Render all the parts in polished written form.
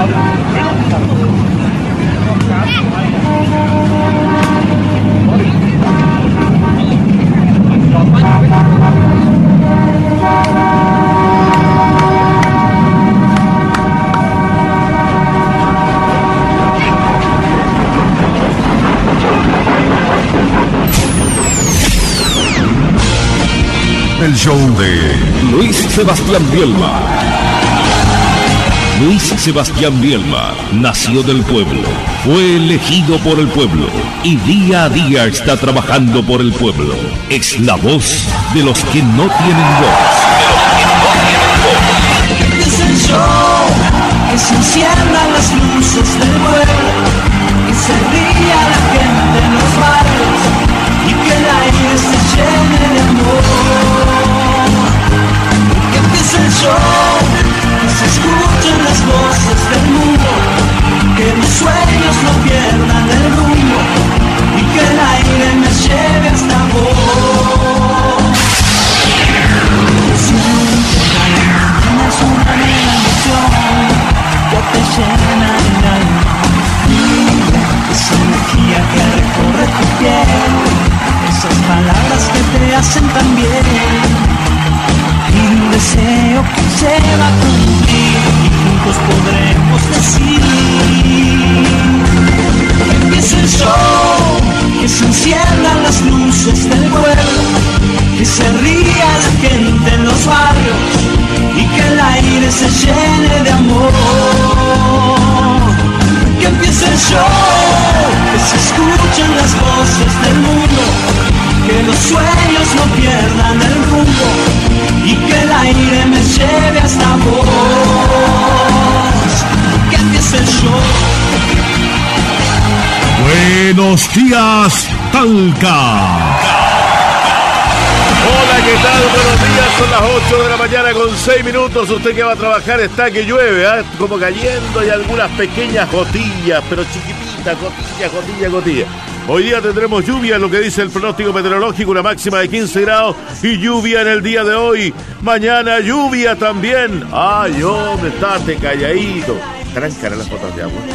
El show de Luis Sebastián Bielma. Luis Sebastián Bielma nació del pueblo, fue elegido por el pueblo y día a día está trabajando por el pueblo. Es la voz de los que no tienen voz. Es el show, que se enciendan las luces del pueblo, que se ría la gente en los barrios y que el aire se llene de amor. Que empiece el show, que se escuchen las voces del mundo, que los sueños no pierdan el rumbo y que el aire me lleve hasta vos. Siente la mañana es una nueva emoción que te llena el alma. Vive esa energía que recorre tu piel, esas palabras que te hacen tan bien. Y un deseo que se va a cumplir y juntos podremos decir: que empiece el show, que se enciendan las luces del pueblo, que se ría la gente en los barrios y que el aire se llene de amor. Que empiece el show, que se escuchen las voces del mundo, que los sueños no pierdan el rumbo y que el aire me lleve hasta vos. Que empiece el show. Buenos días, Talca. Hola, ¿qué tal? Buenos días, son las 8 de la mañana con 6 minutos. Usted que va a trabajar está que llueve, ¿eh? Como cayendo y algunas pequeñas gotillas, pero chiquititas, gotillas. Hoy día tendremos lluvia, lo que dice el pronóstico meteorológico, una máxima de 15 grados y lluvia en el día de hoy. Mañana lluvia también. Ay, hombre, estate calladito. Trancara las gotas de agua.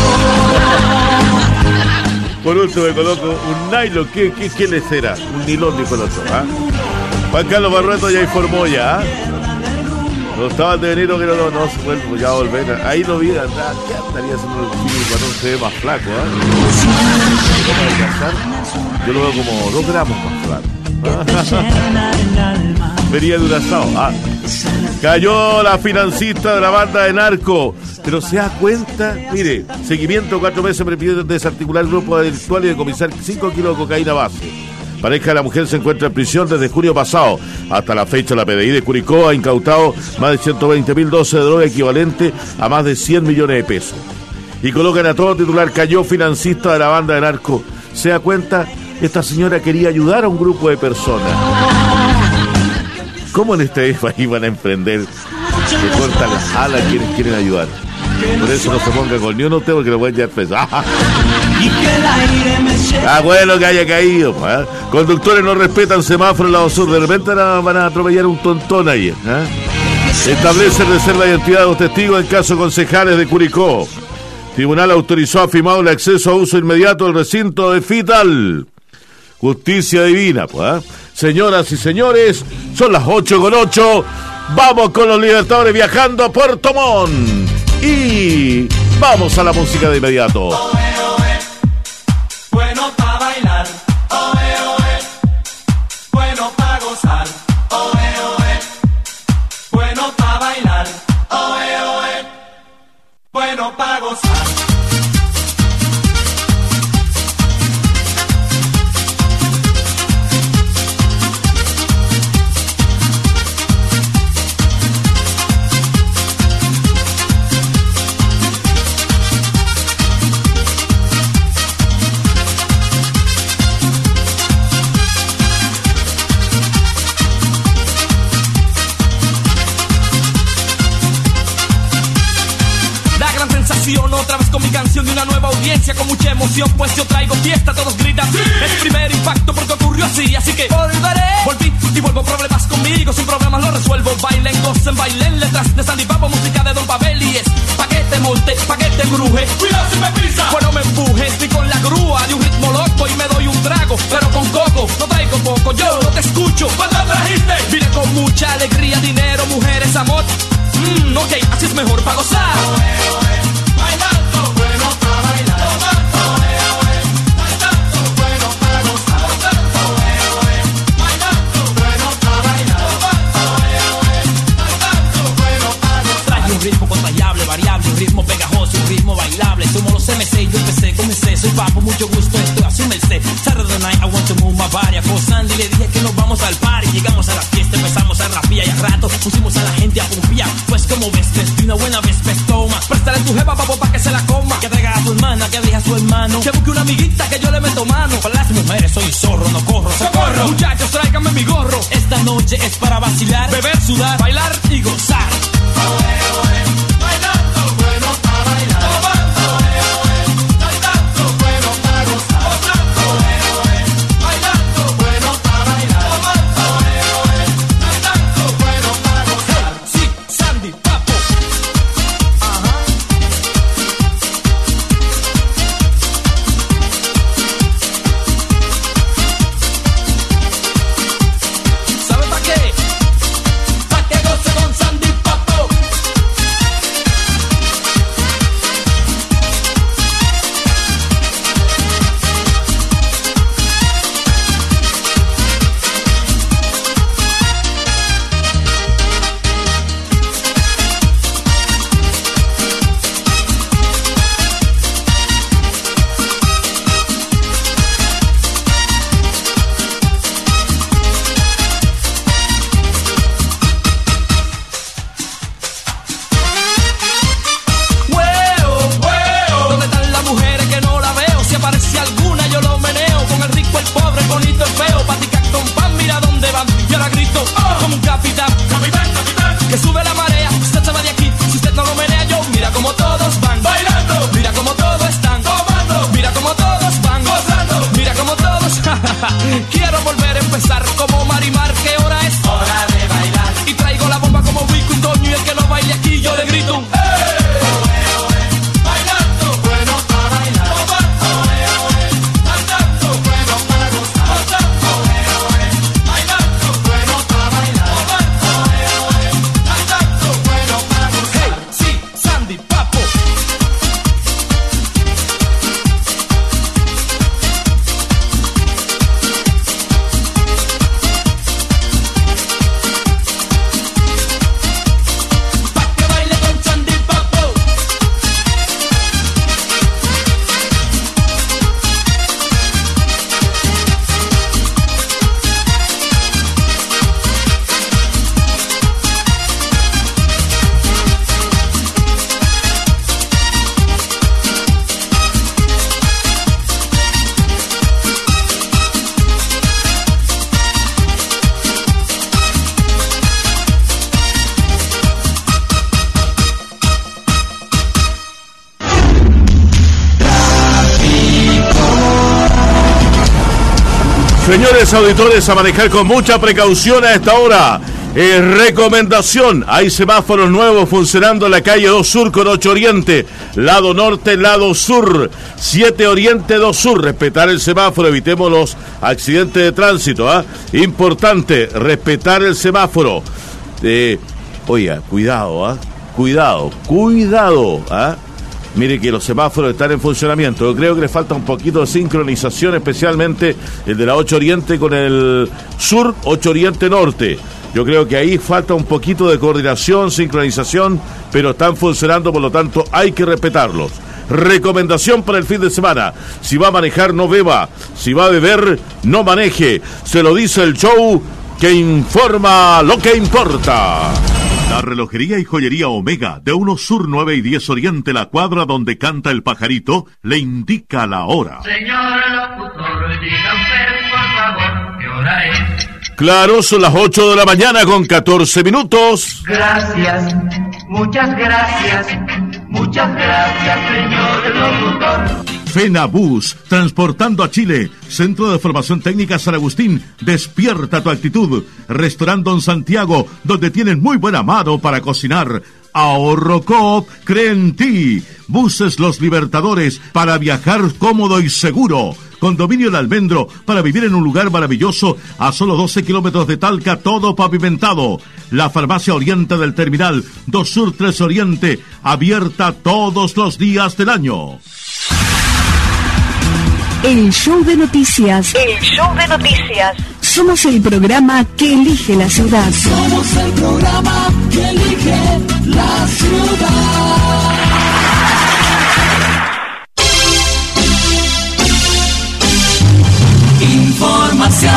Por último me coloco un nylon. ¿Qué le será? Un nilón, dijo el otro. ¿Ah? Juan Carlos Barrueto ya informó ya. No estaba de venir, que no se vuelve, pues ya volver. Ahí lo vi, ¿qué estaría haciendo el chino cuando se ve más flaco? Yo lo veo como 2 gramos más flaco. Venía de un asado. Cayó la financista de la banda de narco. Pero se da cuenta, mire, seguimiento 4 meses me pide desarticular el grupo delictual y decomisar 5 kilos de cocaína base. Pareja de la mujer se encuentra en prisión desde junio pasado. Hasta la fecha la PDI de Curicó ha incautado más de 120.000 dosis de droga equivalente a más de 100 millones de pesos. Y colocan a todo titular: cayó financista de la banda de narco. ¿Se da cuenta? Esta señora quería ayudar a un grupo de personas. ¿Cómo en este país van a emprender que cortan las alas quienes quieren ayudar? Por eso no se ponga con ni uno usted, porque lo pueden llevar preso. Bueno que haya caído. Conductores no respetan semáforos en la sur. De repente van a atropellar un tontón ahí. Establece reserva de identidad de los testigos en caso de concejales de Curicó. Tribunal autorizó a firmar el acceso a uso inmediato del recinto de Fital. Justicia divina, pues. Señoras y señores, son las 8:08. Vamos con los Libertadores viajando a Puerto Montt. Y vamos a la música de inmediato. Bueno para bailar, bueno para gozar, bueno para bailar, bueno para gozar. Otra vez con mi canción de una nueva audiencia, con mucha emoción, pues yo traigo fiesta, todos gritan, ¡sí! Es el primer impacto porque ocurrió así que volveré. Volví y vuelvo, problemas conmigo, sin problemas los resuelvo. Bailen, gocen, bailen, letras de Sandy Papo, música de Don Pavel y es pa' que te monte. mejor para gozar. Bailando, bueno para bailar. Bailando, bueno para gozar. Bailando, bueno para bailar. Bailando, bueno para gozar. Traje un ritmo contallable, variable, un ritmo pegajoso, un ritmo bailable. Somos los MC, yo empecé, comencé, soy Papo, mucho gusto, esto a su merced. Saturday night, I want to move my body. A Sandy le dije que nos vamos al party. Llegamos a la fiesta, empezamos a rapear y al rato pusimos a la gente a pumpear. Pues como ves, de una buena vez, toma. Préstale tu jeva, papo, pa' que se la coma. Que traiga a tu hermana, que deje a su hermano. Que busque una amiguita, que yo le meto mano. Para las mujeres soy zorro, no corro. ¡Socorro! Muchachos, tráiganme mi gorro. Esta noche es para vacilar, beber, sudar, bailar y gozar. Bailando, bueno para bailar. Quiero volver a empezar como Marimar, ¿qué hora es? Hora de bailar. Y traigo la bomba como Vico y Toño, y el que no baile aquí yo le grito bailando, bueno para bailar. Bailando, bueno para gozar. Bailando, bueno para bailar. Bailando, bueno para gozar. Hey, sí, Sandy, Papo. Señores auditores, a manejar con mucha precaución a esta hora. Recomendación, hay semáforos nuevos funcionando en la calle 2 Sur con 8 Oriente, lado norte, lado sur, 7 Oriente, 2 Sur. Respetar el semáforo, evitemos los accidentes de tránsito, ¿ah? Importante, respetar el semáforo. Oiga, cuidado, ¿ah? Cuidado, ¿ah? Mire que los semáforos están en funcionamiento. Yo creo que le falta un poquito de sincronización, especialmente el de la 8 Oriente con el sur, 8 Oriente Norte. Yo creo que ahí falta un poquito de coordinación, sincronización, pero están funcionando, por lo tanto hay que respetarlos. Recomendación para el fin de semana: si va a manejar, no beba; si va a beber, no maneje. Se lo dice el show que informa lo que importa. La relojería y joyería Omega de 1 Sur 9 y 10 Oriente, la cuadra donde canta el pajarito, le indica la hora. Señor locutor, diga usted, por favor, ¿qué hora es? Claro, son las 8 de la mañana con 14 minutos. Gracias, muchas gracias, señor locutor. FENABUS, transportando a Chile. Centro de Formación Técnica San Agustín, despierta tu actitud. Restaurante Don Santiago, donde tienen muy buena mano para cocinar. Ahorro Coop cree en ti. Buses Los Libertadores para viajar cómodo y seguro. Condominio El Almendro para vivir en un lugar maravilloso a solo 12 kilómetros de Talca, todo pavimentado. La Farmacia Oriente del Terminal 2 Sur 3 Oriente, abierta todos los días del año. El show de noticias. El show de noticias. Somos el programa que elige la ciudad. Somos el programa que elige la ciudad. Información.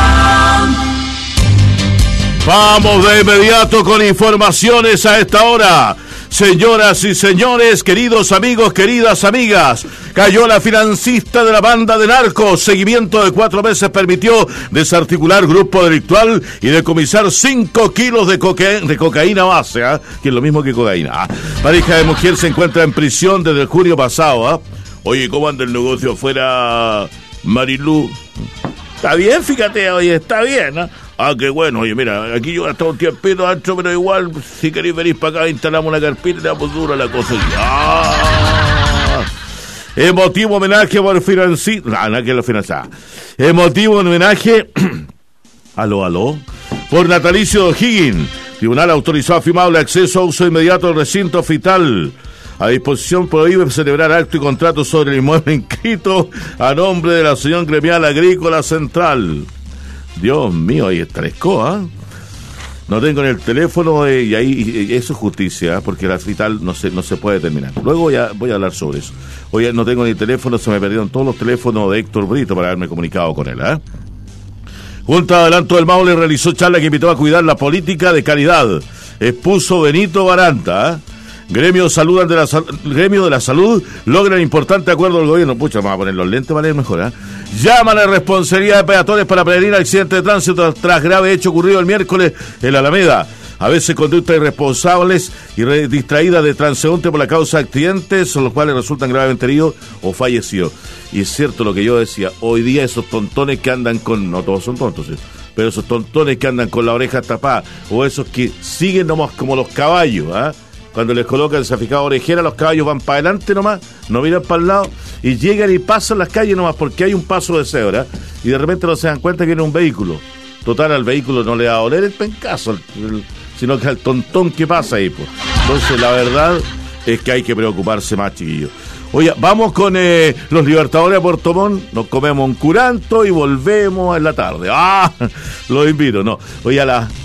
Vamos de inmediato con informaciones a esta hora. Señoras y señores, queridos amigos, queridas amigas, cayó la financista de la banda de narcos. Seguimiento de 4 meses permitió desarticular grupo delictual y decomisar 5 kilos de cocaína base, que es lo mismo que cocaína. Pareja de mujer se encuentra en prisión desde el junio pasado. Oye, ¿cómo anda el negocio afuera, Marilú? Está bien, fíjate, oye, está bien, ¿no? Qué bueno, oye, mira, aquí yo he estado un tiempito ancho, pero igual, si queréis venir para acá, instalamos una carpita y le damos duro a la cosa. Emotivo homenaje por financiar. No, que lo financiaba. Emotivo homenaje. Aló. Por natalicio de O'Higgins. Tribunal autorizó afirmable acceso a uso inmediato al recinto hospital. A disposición prohíbe celebrar acto y contrato sobre el inmueble inscrito a nombre de la Asociación Gremial Agrícola Central. Dios mío, ahí está la escoba. No tengo en el teléfono y ahí eso es justicia, porque la hospital no se puede terminar. Luego ya voy a hablar sobre eso. Hoy no tengo ni teléfono, se me perdieron todos los teléfonos de Héctor Brito para haberme comunicado con él. Junta de Adelanto del Maule realizó charla que invitó a cuidar la política de calidad. Expuso Benito Baranta. Gremio de la Salud logran importante acuerdo del gobierno. Pucha, vamos a poner los lentes para leer mejor. Llaman a responsabilidad de peatones para prevenir accidentes de tránsito tras grave hecho ocurrido el miércoles en la Alameda. A veces conductas irresponsables y distraídas de transeúnte por la causa de accidentes, son los cuales resultan gravemente heridos o fallecidos. Y es cierto lo que yo decía, hoy día esos tontones que andan con, no todos son tontos, ¿sí?, pero esos tontones que andan con la oreja tapada, o esos que siguen nomás como los caballos, cuando les colocan el certificado orejera, los caballos van para adelante nomás, no miran para el lado, y llegan y pasan las calles nomás porque hay un paso de cebra, y de repente no se dan cuenta que viene un vehículo. Total, al vehículo no le va a oler el pencazo, sino que al tontón que pasa ahí, pues. Entonces, la verdad es que hay que preocuparse más, chiquillos. Oye, vamos con los Libertadores de Puerto Montt, nos comemos un curanto y volvemos en la tarde. Los invito, no. Hoy a las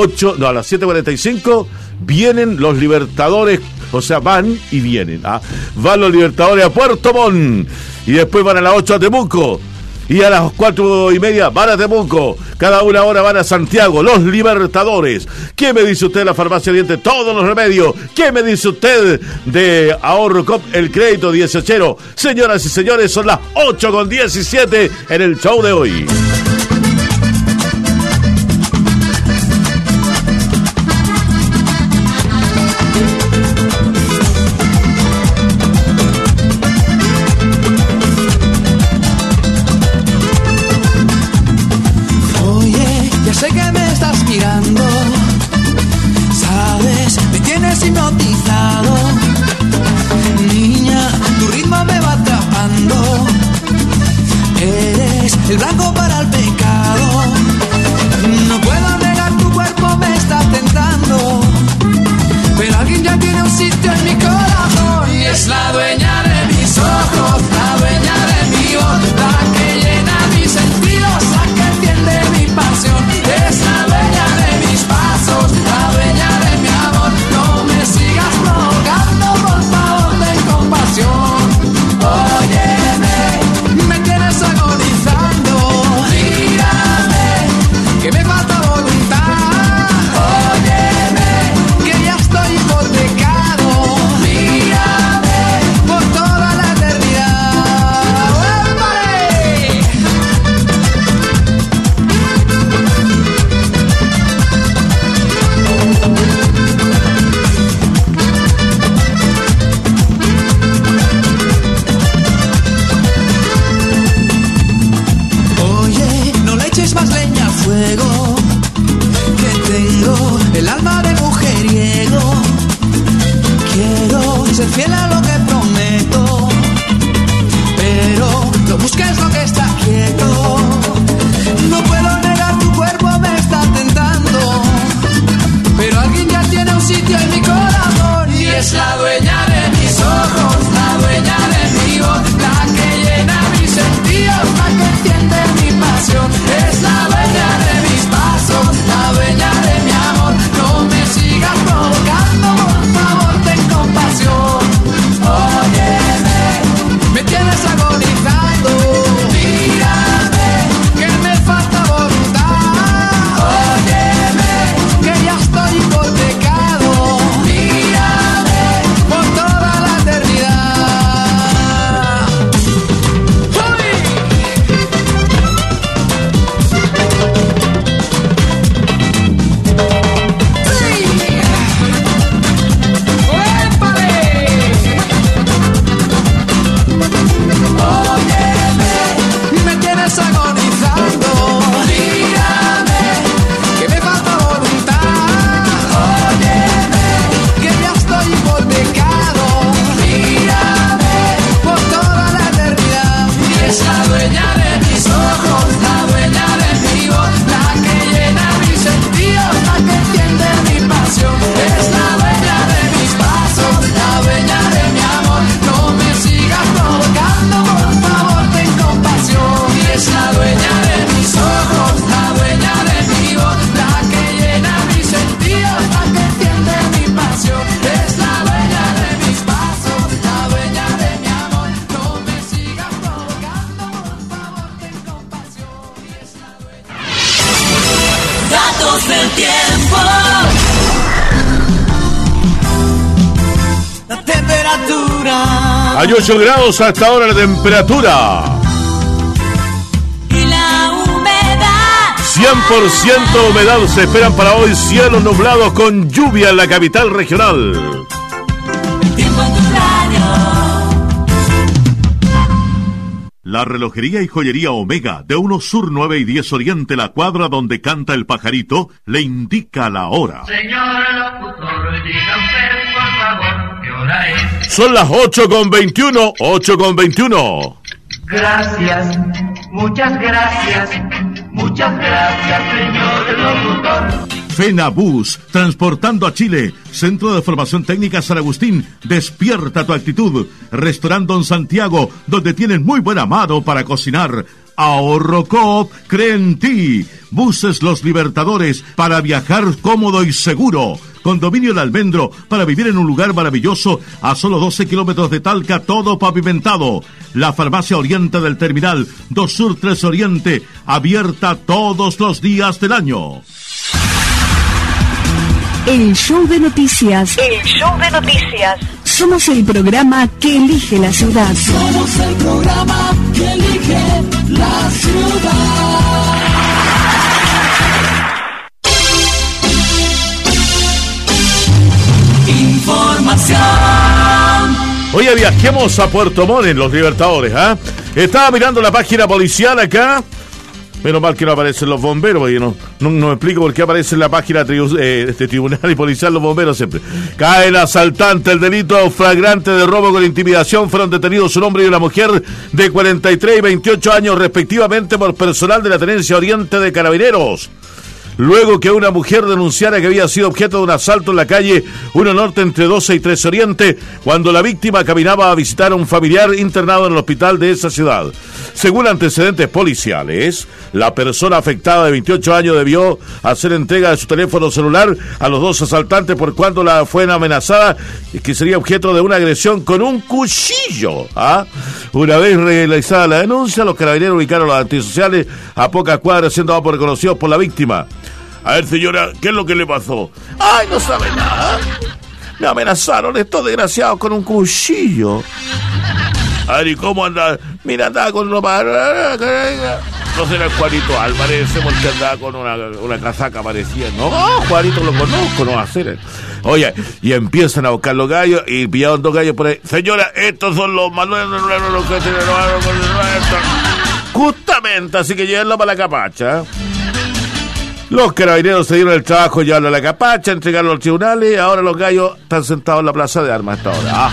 7:45 vienen los Libertadores, o sea, van y vienen. Van los Libertadores a Puerto Montt y después van a las 8 a Temuco. Y a las 4:30 van a Temuco. Cada una hora van a Santiago, los Libertadores. ¿Qué me dice usted de la Farmacia Oriente? Todos los remedios. ¿Qué me dice usted de Ahorro Coop, el crédito 18? Señoras y señores, son las 8:17 en el show de hoy. El blanco para el pecho. ser fiel a lo que prometo, pero no busques lo que está quieto. No puedo negar, tu cuerpo me está tentando, pero alguien ya tiene un sitio en mi corazón y es la dueña de mis ojos, la dueña de mi voz, la que llena mis sentidos, la que entiende mi pasión. Es la dueña de mis pasos, la dueña de mi amor. No me sigas provocando, por favor, ten compasión. Óyeme, me tienes agonizando. Mírame, que me falta voluntad. Óyeme, que ya estoy hipotecado. Mírame, por toda la eternidad. Agonizando, mírame, que me falta voluntad. Óyeme, que ya estoy hipotecado. Mírame, por toda la eternidad. Y es la dueña de mis ojos, la dueña de mi voz, la que llena mis sentidos, la que entiende mi pasión. Es la dueña de mis pasos, la dueña de mi amor. No me sigas provocando, por favor, ten compasión. Es la dueña de mis ojos, la dueña de mi voz, la que llena mis sentidos, la que entiende mi pasión. Es la dueña de mis pasos, la dueña de mi amor. No me sigas provocando, por favor, ten compasión. Es la dueña. Datos del tiempo. La temperatura. Hay 8 grados hasta ahora la temperatura. 100% humedad se esperan para hoy, cielos nublados con lluvia en la capital regional. Tiempo en tu radio. La relojería y joyería Omega de 1 Sur 9 y 10 Oriente, la cuadra donde canta el pajarito, le indica la hora. Señor locutor, diga usted, por favor, ¿qué hora es? Son las 8:21, 8:21. Gracias, muchas gracias, señor locutor. FENABUS, transportando a Chile. Centro de Formación Técnica San Agustín, despierta tu actitud. Restaurante Don Santiago, donde tienen muy buena mano para cocinar. Ahorro Coop, cree en ti. Buses Los Libertadores, para viajar cómodo y seguro. Condominio El Almendro, para vivir en un lugar maravilloso a solo 12 kilómetros de Talca, todo pavimentado. La Farmacia Oriente del Terminal, 2 Sur 3 Oriente, abierta todos los días del año. El show de noticias. El show de noticias. Somos el programa que elige la ciudad. Somos el programa que elige la ciudad. Información. Oye, viajemos a Puerto Montt en Los Libertadores, ¿ah? Estaba mirando la página policial acá. Menos mal que no aparecen los bomberos, porque no me explico por qué aparece en la página de tribunal y policial los bomberos siempre. Cae el asaltante, el delito flagrante de robo con intimidación. Fueron detenidos un hombre y una mujer de 43 y 28 años respectivamente por personal de la Tenencia Oriente de Carabineros. Luego que una mujer denunciara que había sido objeto de un asalto en la calle 1 Norte entre 12 y 13 Oriente, cuando la víctima caminaba a visitar a un familiar internado en el hospital de esa ciudad. Según antecedentes policiales, la persona afectada de 28 años debió hacer entrega de su teléfono celular a los dos asaltantes por cuando la fue amenazada, que sería objeto de una agresión con un cuchillo. Una vez realizada la denuncia, los carabineros ubicaron a los antisociales a pocas cuadras, siendo ambos reconocidos por la víctima. A ver, señora, ¿qué es lo que le pasó? Ay, no sabe nada. Me amenazaron estos desgraciados con un cuchillo. A ver, ¿y cómo anda? Mira, andaba con ropa. No será el Juanito Álvarez, porque andaba con una casaca parecida. No, Juanito lo conozco, no va a ser. Oye, y empiezan a buscar los gallos y pillaron 2 gallos por ahí. Señora, estos son los manuales que se robaron con el. Justamente, así que llévenlo para la capacha. Los carabineros se dieron el trabajo de llevarlo a la capacha, entregarlo a los tribunales, ahora los gallos están sentados en la plaza de armas hasta ahora.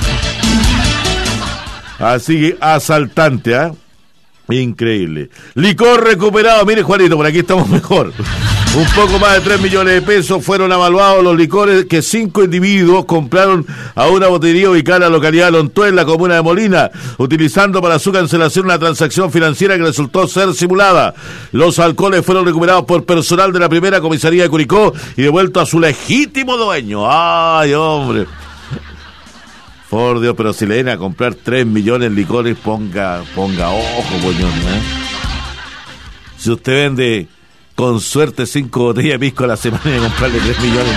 Así que asaltante, ¿ah? Increíble. Licor recuperado, mire Juanito, por aquí estamos mejor. Un poco más de 3 millones de pesos fueron avaluados los licores que 5 individuos compraron a una botillería ubicada en la localidad de Lontué, en la comuna de Molina, utilizando para su cancelación una transacción financiera que resultó ser simulada. Los alcoholes fueron recuperados por personal de la primera comisaría de Curicó y devueltos a su legítimo dueño. ¡Ay, hombre! Por Dios, pero si le vienen a comprar 3 millones de licores, ponga ojo, poñón, ¿eh? Si usted vende con suerte 5 botellas de pisco a la semana y comprarle 3 millones,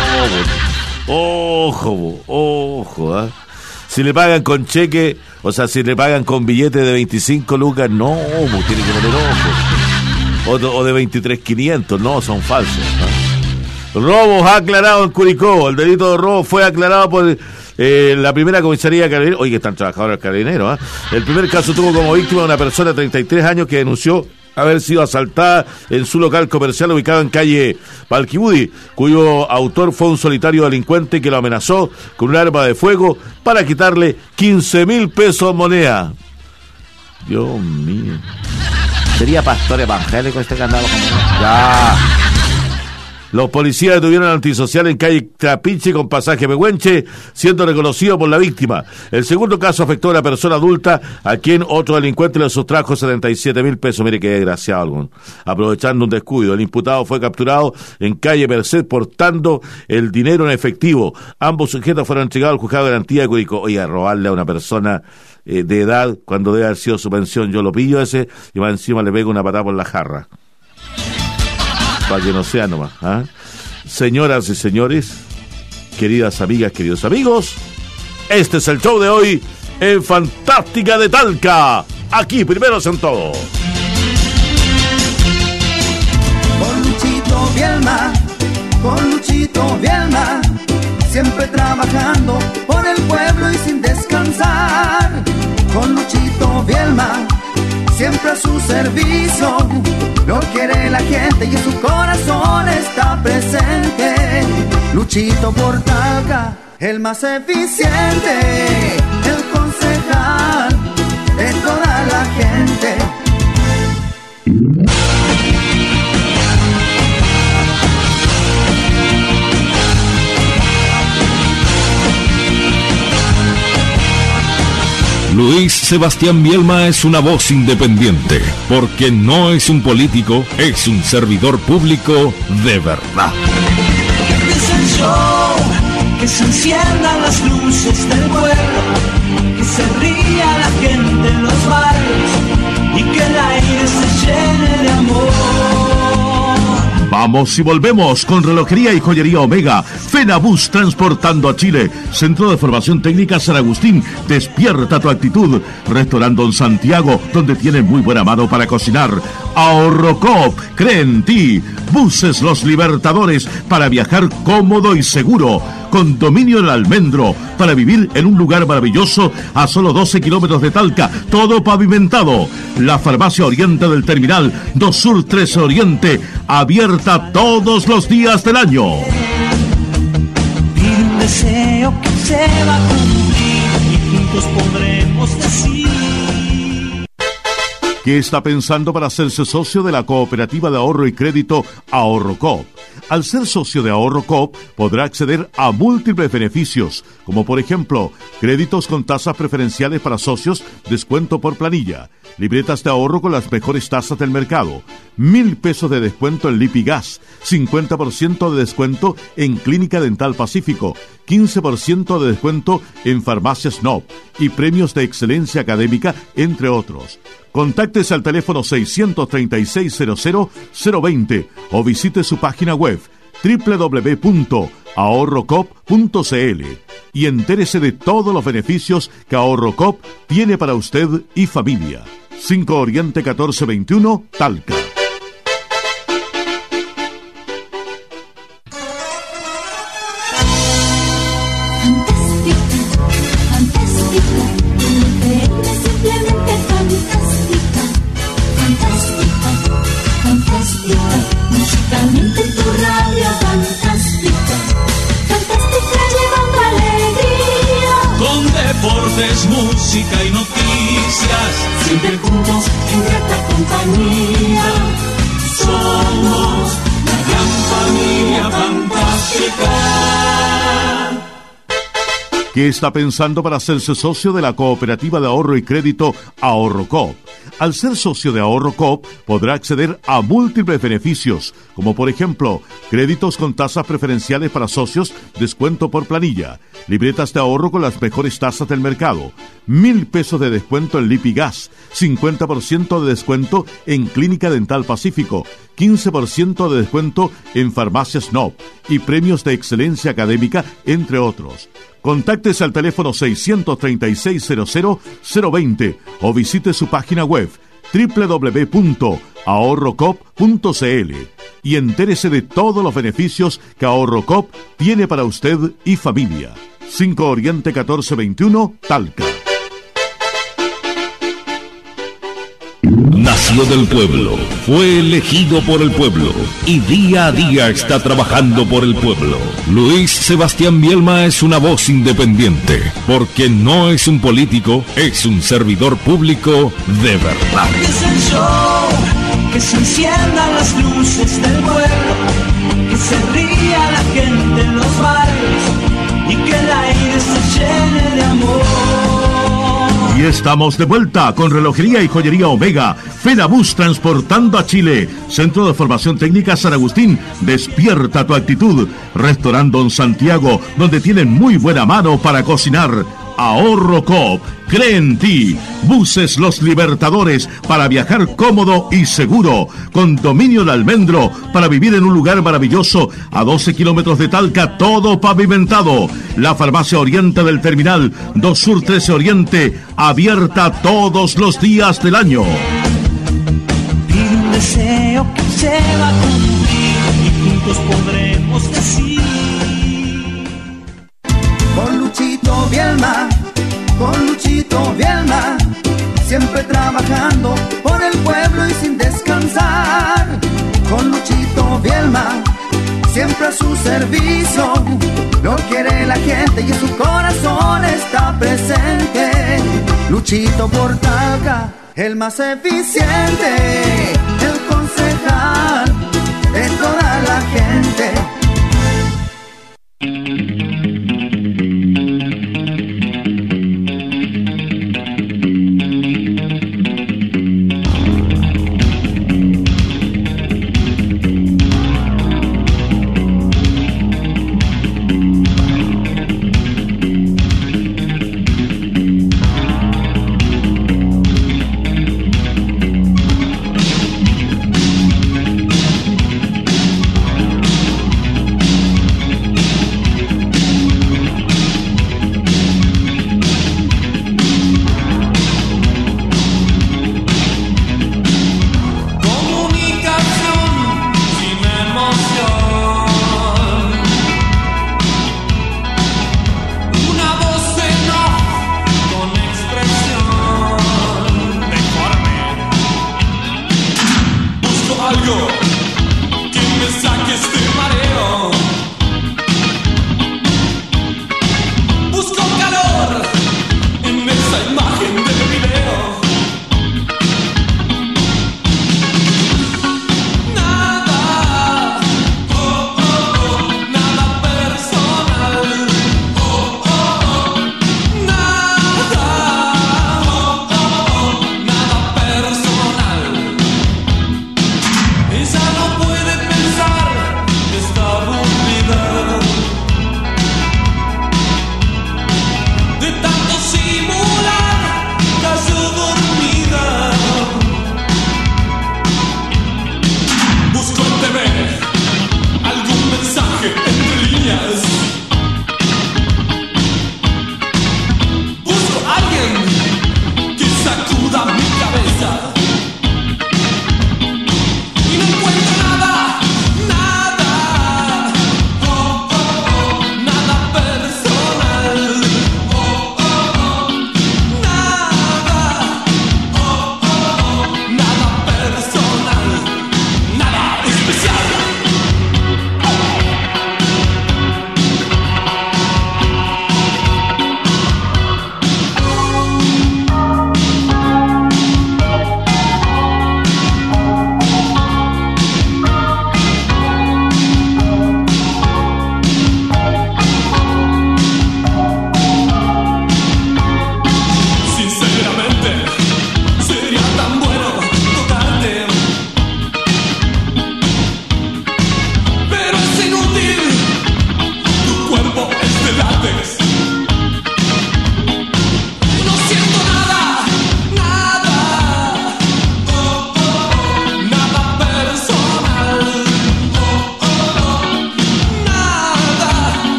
no, ojo, ¿eh? Si le pagan con cheque, o sea, si le pagan con billete de 25 lucas, no, tiene que poner ojo. O de 23.500, no, son falsos, ¿eh? Robos aclarados en Curicó. El delito de robo fue aclarado por la primera comisaría de Carabineros. Oye, que están trabajadores Carabineros, ¿eh? El primer caso tuvo como víctima una persona de 33 años que denunció haber sido asaltada en su local comercial ubicado en calle Valquibudi, cuyo autor fue un solitario delincuente que lo amenazó con un arma de fuego para quitarle 15.000 pesos en moneda. Dios mío. ¿Sería pastor evangélico este candado? Ya. Los policías detuvieron al antisocial en calle Trapiche con pasaje Pehuenche, siendo reconocido por la víctima. El segundo caso afectó a una persona adulta a quien otro delincuente le sustrajo 77.000 pesos. Mire qué desgraciado algún. Aprovechando un descuido, el imputado fue capturado en calle Merced portando el dinero en efectivo. Ambos sujetos fueron entregados al juzgado de garantía de Curicó. Oiga, robarle a una persona de edad cuando debe haber sido su pensión, yo lo pillo ese y más encima le pego una patada por la jarra. Para que no sea nomás, ¿eh? Señoras y señores, queridas amigas, queridos amigos, este es el show de hoy en Fantástica de Talca. Aquí primeros en todo. Con Luchito Bielma, siempre trabajando por el pueblo y sin descansar. Con Luchito Bielma, siempre a su servicio, lo quiere la gente y en su corazón está presente. Luchito por Talca, el más eficiente, el concejal de toda la gente. Luis Sebastián Bielma es una voz independiente, porque no es un político, es un servidor público de verdad. Es el show, que se enciendan las luces del pueblo, que se ría la gente en los barrios y que el aire se llene de amor. Vamos y volvemos con Relojería y Joyería Omega. Fenabus transportando a Chile. Centro de Formación Técnica San Agustín. Despierta tu actitud. Restaurante Don Santiago, donde tienen muy buena mano para cocinar. Ahorrocop, cree en ti. Buses Los Libertadores, para viajar cómodo y seguro. Condominio El Almendro, para vivir en un lugar maravilloso a solo 12 kilómetros de Talca, todo pavimentado. La Farmacia Oriente del Terminal, 2 Sur 13 Oriente, abierta todos los días del año. Pide un deseo que se va a cumplir y juntos podremos decir. ¿Qué está pensando para hacerse socio de la Cooperativa de Ahorro y Crédito Ahorrocop? Al ser socio de Ahorrocop podrá acceder a múltiples beneficios, como por ejemplo, créditos con tasas preferenciales para socios, descuento por planilla, libretas de ahorro con las mejores tasas del mercado, 1.000 pesos de descuento en Lipigas, 50% de descuento en Clínica Dental Pacífico, 15% de descuento en Farmacia Snob y premios de excelencia académica, entre otros. Contáctese al teléfono 636-00-020 o visite su página web www.ahorrocop.cl y entérese de todos los beneficios que Ahorrocop tiene para usted y familia. 5 Oriente 1421, Talca. Musicalmente deportes, música y noticias. Siempre juntos en grata compañía. Somos la gran familia fantástica. ¿Qué está pensando para hacerse socio de la cooperativa de ahorro y crédito Ahorro Coop? Al ser socio de Ahorro Coop podrá acceder a múltiples beneficios, como por ejemplo, créditos con tasas preferenciales para socios, descuento por planilla, libretas de ahorro con las mejores tasas del mercado, 1,000 pesos de descuento en Lipigas, 50% de descuento en Clínica Dental Pacífico, 15% de descuento en Farmacias Snob y premios de excelencia académica, entre otros. Contáctese al teléfono 636-00-020 o visite su página web www.ahorrocop.cl y entérese de todos los beneficios que Ahorro Coop tiene para usted y familia. 5 Oriente 1421, Talca. Nació del pueblo, fue elegido por el pueblo y día a día está trabajando por el pueblo. Luis Sebastián Bielma es una voz independiente, porque no es un político, es un servidor público de verdad. Es el show, que se enciendan las luces del pueblo, que se ría la gente en los barrios y que el aire se llene de amor. Y estamos de vuelta con Relojería y Joyería Omega, Fenabus transportando a Chile, Centro de Formación Técnica San Agustín, despierta tu actitud, Restaurante Don Santiago, donde tienen muy buena mano para cocinar. Ahorro Coop, cree en ti. Buses Los Libertadores, para viajar cómodo y seguro. Condominio El Almendro, para vivir en un lugar maravilloso, a 12 kilómetros de Talca, todo pavimentado. La Farmacia Oriente del Terminal, 2 Sur 13 Oriente, abierta todos los días del año. Pide un deseo que se va a cumplir y juntos podremos decir. Con Luchito Bielma, siempre trabajando por el pueblo y sin descansar. Con Luchito Bielma, siempre a su servicio, lo quiere la gente y en su corazón está presente. Luchito por Talca, el más eficiente, el concejal de toda la gente.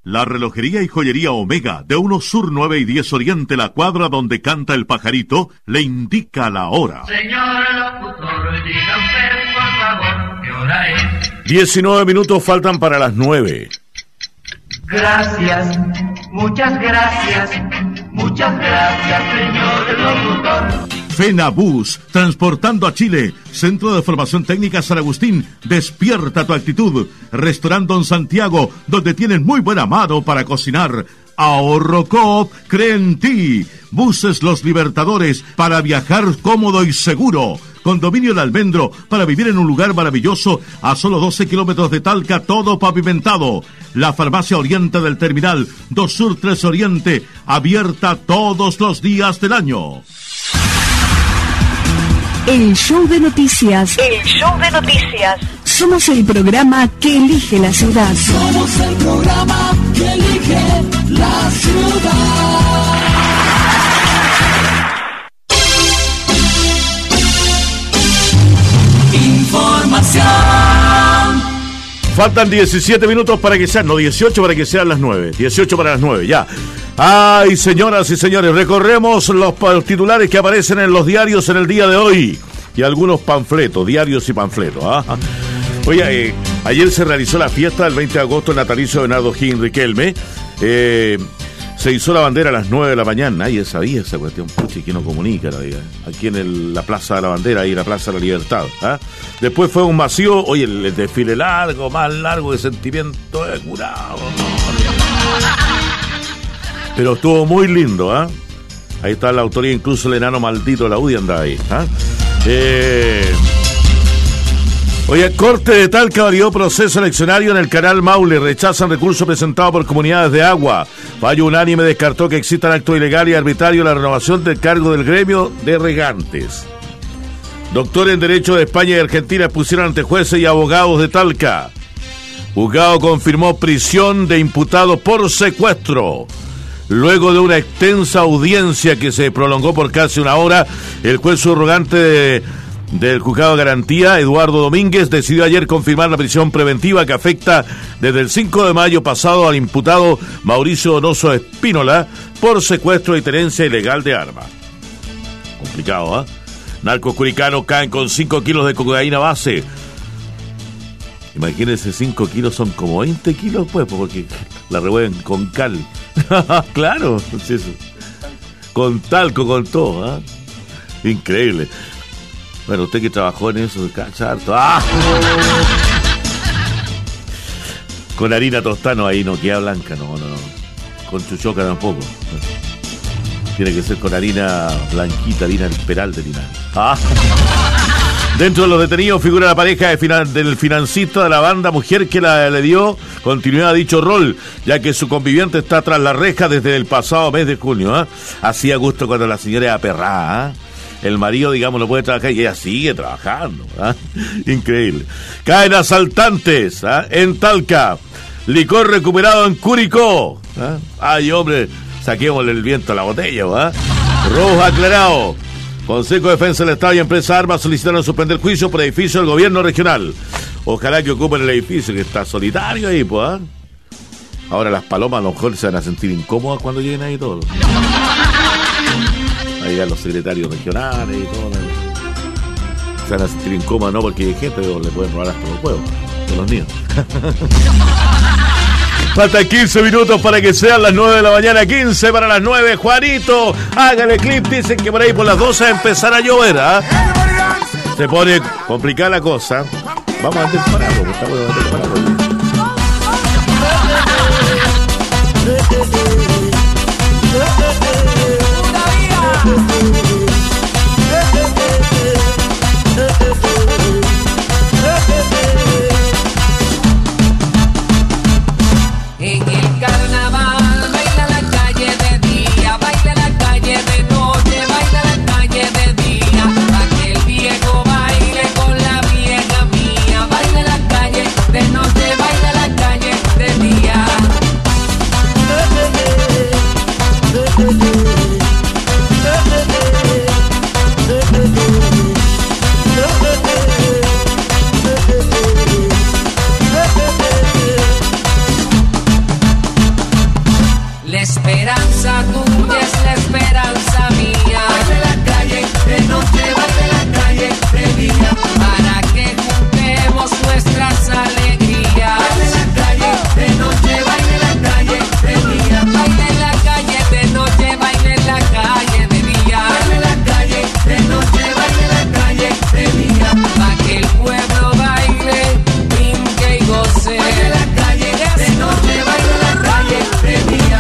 La relojería y joyería Omega, de 1 Sur 9 y 10 Oriente, la cuadra donde canta el pajarito, le indica la hora. Señor locutor, diga usted, por favor, ¿qué hora es? 19 minutos faltan para las 9. Gracias, muchas gracias, señor locutor. FENABUS, transportando a Chile. Centro de Formación Técnica San Agustín, despierta tu actitud. Restaurante Don Santiago, donde tienen muy buena mano para cocinar. Ahorro Coop, cree en ti. Buses Los Libertadores, para viajar cómodo y seguro. Condominio El Almendro, para vivir en un lugar maravilloso a solo 12 kilómetros de Talca, todo pavimentado. La Farmacia Oriente del Terminal, 2 Sur 3 Oriente, abierta todos los días del año. El show de noticias. Somos el programa que elige la ciudad. Somos el programa que elige la ciudad. Información. Faltan 17 minutos para que sean, no 18 para que sean las 9. 18 para las 9, ya. Ay, señoras y señores, recorremos los titulares que aparecen en los diarios en el día de hoy. Y algunos panfletos, diarios y panfletos. Oye, ayer se realizó la fiesta del 20 de agosto, el natalicio de Bernardo O'Higgins Riquelme. Se hizo la bandera a las 9 de la mañana. Nadie sabía esa cuestión, pucha, que no comunica aquí en la Plaza de la Bandera y la Plaza de la Libertad. Después fue un vacío, oye, el desfile largo, más largo de sentimiento de curado. Pero estuvo muy lindo, Ahí está la autoría, incluso el enano maldito de la UDI anda ahí. Oye, Corte de Talca validó proceso eleccionario en el Canal Maule. Rechazan recurso presentado por comunidades de agua. Fallo unánime descartó que existan actos ilegales y arbitrarios en la renovación del cargo del gremio de regantes. Doctores en Derecho de España y Argentina expusieron ante jueces y abogados de Talca. Juzgado confirmó prisión de imputado por secuestro. Luego de una extensa audiencia que se prolongó por casi una hora, el juez subrogante del Juzgado de Garantía, Eduardo Domínguez, decidió ayer confirmar la prisión preventiva que afecta desde el 5 de mayo pasado al imputado Mauricio Donoso Espínola por secuestro y tenencia ilegal de armas. Complicado, Narcos curicanos caen con 5 kilos de cocaína base. Imagínense, 5 kilos son como 20 kilos, pues, porque la revuelven con cal. Claro, es eso. Con talco, con todo, Increíble. Bueno, usted que trabajó en eso, cacha harto. Con harina tostano ahí no queda blanca, no. Con chuchoca tampoco. Tiene que ser con harina blanquita, harina Peral de Linares. Dentro de los detenidos figura la pareja del financista de la banda, mujer que le dio continuidad a dicho rol, ya que su conviviente está tras la reja desde el pasado mes de junio. Hacía gusto cuando la señora era aperrada, El marido, digamos, no puede trabajar y ella sigue trabajando. Increíble. Caen asaltantes en Talca. Licor recuperado en Curicó. Ay, hombre, saquémosle el viento a la botella. Rojo aclarado. Consejo de Defensa del Estado y Empresa Armas solicitaron suspender juicio por edificio del gobierno regional. Ojalá que ocupen el edificio, que está solitario ahí, pues. Ahora las palomas a lo mejor se van a sentir incómodas cuando lleguen ahí todos. Ahí los secretarios regionales y todo. Se van a sentir incómodas, no porque hay gente que le pueden robar hasta los huevos de los niños. Faltan 15 minutos para que sean las 9 de la mañana, 15 para las 9. Juanito, hágale clip, dicen que por ahí por las 12 va a empezar a llover, Se pone complicada la cosa. Vamos a despararlo, estamos a despararlo. En el carnaval baila la calle de día, baila la calle de noche, baila la calle de día. Aquel viejo baile con la vieja mía, baila la calle de noche, baile en la calle, de noche baile en la calle, de día.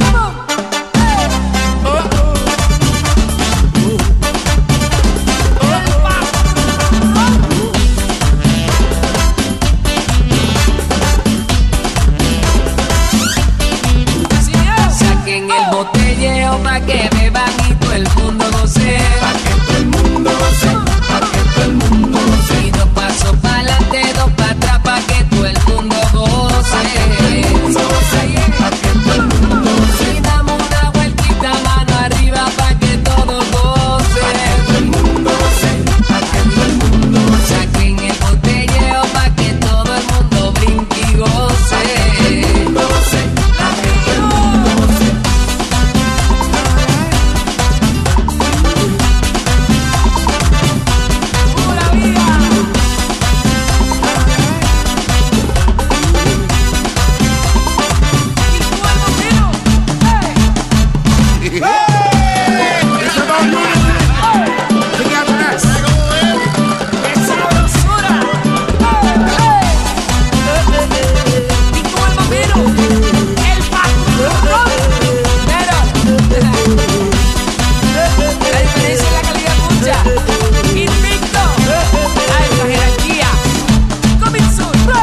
Saquen el botelleo pa' que beban y todo el mundo goce. Pa' que todo el mundo goce, pa' que todo el mundo goce. Y dos pasos pa'lante, dos pa' atrás pa' que todo el mundo goce. Pa' que todo el mundo goce, pa' que todo el mundo goce. Y damos una vueltita mano arriba pa' que todos gocen. Pa' que todo el mundo goce, pa' que todo el mundo goce. Saquen el botelleo pa' que todo el mundo brinque y goce. Pa' que todo el mundo goce, pa' que todo el mundo goce. ¡Pura vida! La diferencia en la calidad mucha. Invicto a esta jerarquía. Coming soon, bro.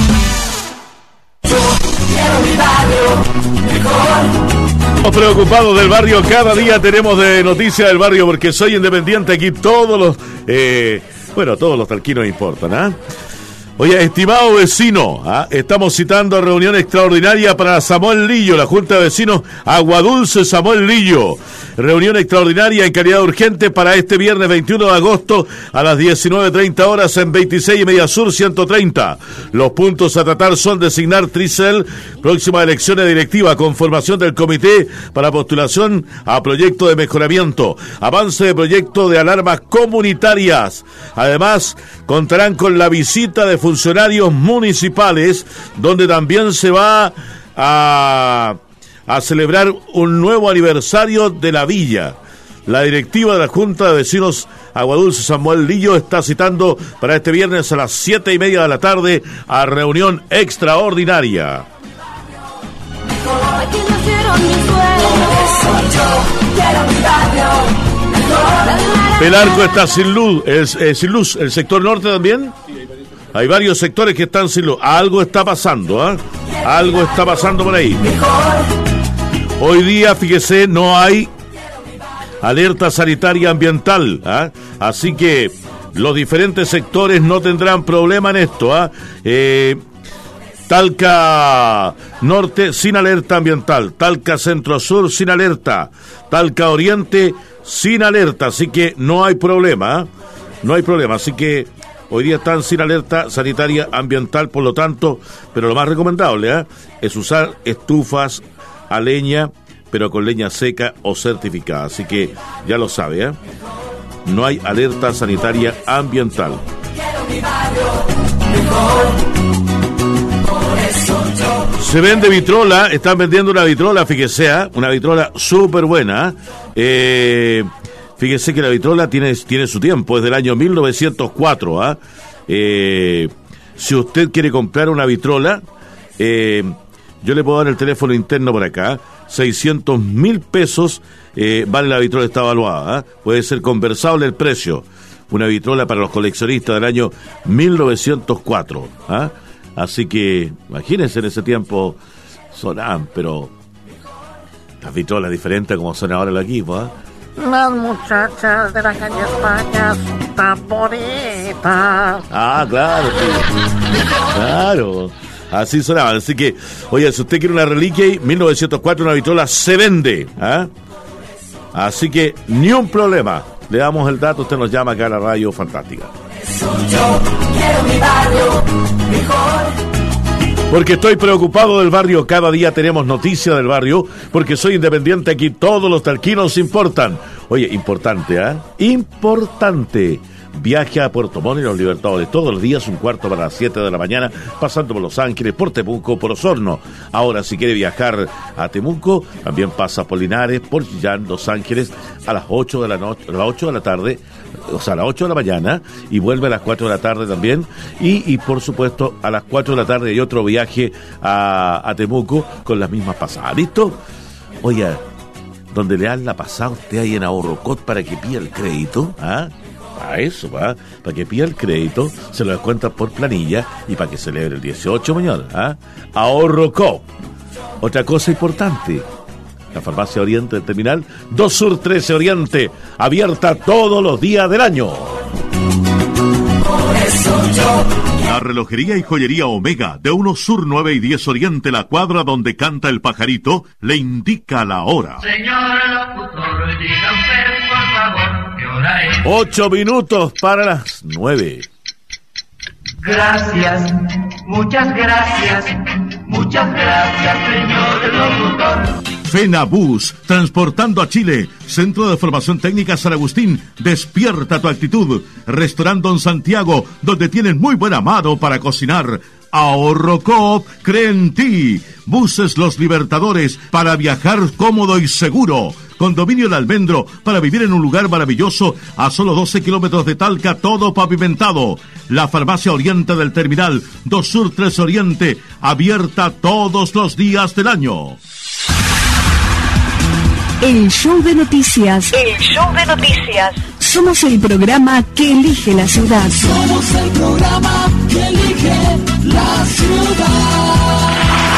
Yo quiero mi barrio mejor. Estamos preocupados del barrio, cada día tenemos de noticias del barrio porque soy independiente aquí, todos los talquinos importan, ¿ah? Oye, estimado vecino, estamos citando a reunión extraordinaria para Samuel Lillo, la Junta de Vecinos Aguadulce Samuel Lillo. Reunión extraordinaria en calidad urgente para este viernes 21 de agosto a las 19:30 horas en 26 y media sur 130. Los puntos a tratar son designar Tricel, próximas elecciones directivas, conformación del comité para postulación a proyecto de mejoramiento, avance de proyecto de alarmas comunitarias. Además, contarán con la visita de funcionarios municipales, donde también se va a celebrar un nuevo aniversario de la villa. La directiva de la Junta de Vecinos Aguadulce Samuel Lillo está citando para este viernes a las 7:30 de la tarde a reunión extraordinaria. El Arco está sin luz, el sector norte también. Hay varios sectores que están sin luz. Algo está pasando, ¿ah? Algo está pasando por ahí. Hoy día, fíjese, no hay alerta sanitaria ambiental, ¿ah? Así que los diferentes sectores no tendrán problema en esto, ¿ah? Talca Norte sin alerta ambiental, Talca Centro Sur sin alerta, Talca Oriente sin alerta, así que no hay problema, ¿eh? No hay problema, así que hoy día están sin alerta sanitaria ambiental, por lo tanto, pero lo más recomendable es usar estufas a leña, pero con leña seca o certificada, así que ya lo sabe, ¿eh? No hay alerta sanitaria ambiental. Se vende vitrola, están vendiendo una vitrola, fíjese, una vitrola súper buena. Fíjese que la vitrola tiene su tiempo, es del año 1904. Si usted quiere comprar una vitrola, yo le puedo dar el teléfono interno por acá, 600.000 pesos vale la vitrola, está evaluada. Puede ser conversable el precio. Una vitrola para los coleccionistas del año 1904. Así que, imagínense, en ese tiempo sonaban, pero las vitrolas diferentes como son ahora el equipo. Las muchachas de la calle España son tan bonitas. Claro, sí. Claro. Así sonaban. Así que, oye, si usted quiere una reliquia, 1904, una vitrola se vende. Así que, ni un problema. Le damos el dato, usted nos llama acá a la Radio Fantástica. Yo quiero mi barrio mejor. Porque estoy preocupado del barrio, cada día tenemos noticias del barrio, porque soy independiente aquí, todos los talquinos importan. Oye, importante, Importante. Viaje a Puerto Montt y Los Libertadores todos los días, 7:15 de la mañana, pasando por Los Ángeles, por Temuco, por Osorno. Ahora, si quiere viajar a Temuco, también pasa por Linares, por Chillán, Los Ángeles, a las 8 de la noche, a las 8 de la tarde, o sea, a las 8 de la mañana, y vuelve a las 4 de la tarde también, y por supuesto, a las 4 de la tarde hay otro viaje a Temuco con las mismas pasadas. ¿Listo? Oiga, donde le dan la pasada usted ahí en Ahorrocot para que pida el crédito, ¿ah? A eso, ¿va? Para que pida el crédito, se lo descuentan por planilla y para que celebre el 18 mañana, ¿ah? Ahorrocop. Otra cosa importante, la Farmacia Oriente del Terminal 2 Sur 13 Oriente, abierta todos los días del año. Por eso yo... La relojería y joyería Omega de 1 Sur 9 y 10 Oriente, la cuadra donde canta el pajarito, le indica la hora. Señor locutor, diga usted, por favor, ¿qué hora es? 8 minutos para las 9. Gracias, muchas gracias, señor locutor. FENABUS, transportando a Chile. Centro de Formación Técnica San Agustín, despierta tu actitud. Restaurante Don Santiago, donde tienen muy buena mano para cocinar. Ahorrocop cree en ti. Buses Los Libertadores, para viajar cómodo y seguro. Condominio El Almendro, para vivir en un lugar maravilloso a solo 12 kilómetros de Talca, todo pavimentado. La Farmacia Oriente del Terminal 2 Sur 3 Oriente, abierta todos los días del año. El show de noticias. El show de noticias. Somos el programa que elige la ciudad. Somos el programa que elige la ciudad.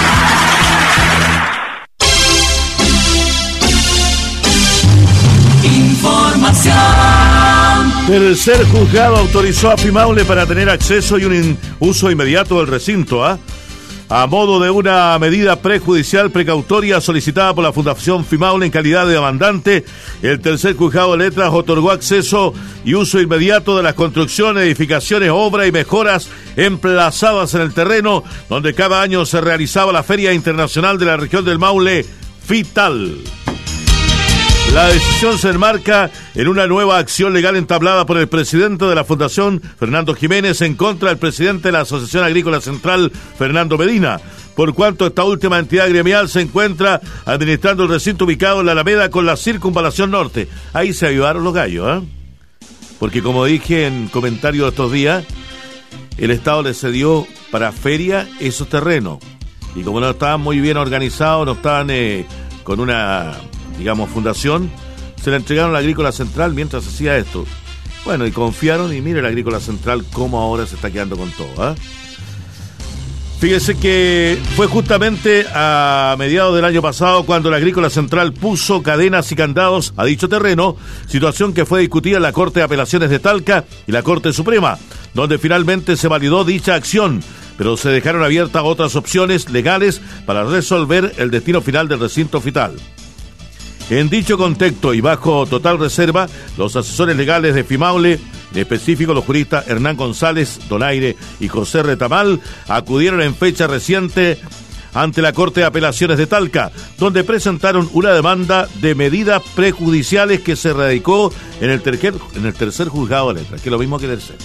Información. Tercer juzgado autorizó a FIMAULE para tener acceso y un uso inmediato del recinto, a modo de una medida prejudicial precautoria solicitada por la Fundación FIMAULE en calidad de demandante. El tercer juzgado de letras otorgó acceso y uso inmediato de las construcciones, edificaciones, obras y mejoras emplazadas en el terreno donde cada año se realizaba la Feria Internacional de la Región del Maule, FITAL. La decisión se enmarca en una nueva acción legal entablada por el presidente de la Fundación, Fernando Jiménez, en contra del presidente de la Asociación Agrícola Central, Fernando Medina, por cuanto esta última entidad gremial se encuentra administrando el recinto ubicado en la Alameda con la Circunvalación Norte. Ahí se avivaron los gallos, porque como dije en comentarios de estos días, el Estado le cedió para feria esos terrenos, y como no estaban muy bien organizados, no estaban con una... fundación, se le entregaron a la Agrícola Central mientras hacía esto. Bueno, y confiaron, y mire la Agrícola Central cómo ahora se está quedando con todo, Fíjese que fue justamente a mediados del año pasado cuando la Agrícola Central puso cadenas y candados a dicho terreno, situación que fue discutida en la Corte de Apelaciones de Talca y la Corte Suprema, donde finalmente se validó dicha acción, pero se dejaron abiertas otras opciones legales para resolver el destino final del recinto FITAL. En dicho contexto y bajo total reserva, los asesores legales de FIMAULE, en específico los juristas Hernán González, Donaire y José Retamal, acudieron en fecha reciente ante la Corte de Apelaciones de Talca, donde presentaron una demanda de medidas prejudiciales que se radicó en el tercer juzgado de letras, que es lo mismo que tercer.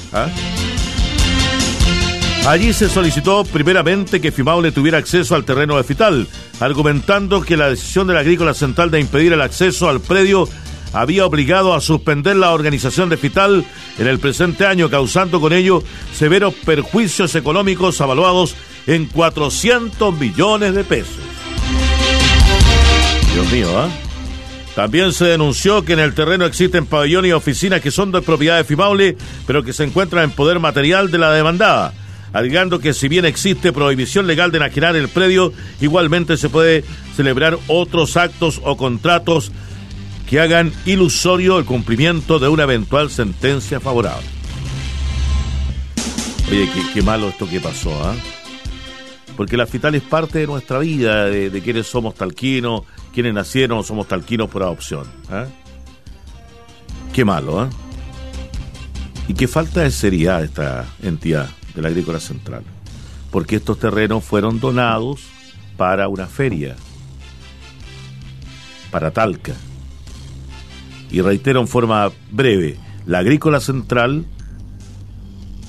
Allí se solicitó primeramente que FIMAULE tuviera acceso al terreno de FITAL, argumentando que la decisión de la Agrícola Central de impedir el acceso al predio había obligado a suspender la organización de FITAL en el presente año, causando con ello severos perjuicios económicos avaluados en 400 millones de pesos. Dios mío, También se denunció que en el terreno existen pabellones y oficinas que son de propiedad de FIMAULE, pero que se encuentran en poder material de la demandada, alegando que si bien existe prohibición legal de enajenar el predio, igualmente se puede celebrar otros actos o contratos que hagan ilusorio el cumplimiento de una eventual sentencia favorable. Oye, qué malo esto que pasó, Porque la FITAL es parte de nuestra vida, de quienes somos talquinos, quienes nacieron somos talquinos por adopción. Qué malo, Y qué falta de seriedad esta entidad de la Agrícola Central, porque estos terrenos fueron donados para una feria, para Talca. Y reitero en forma breve, la Agrícola Central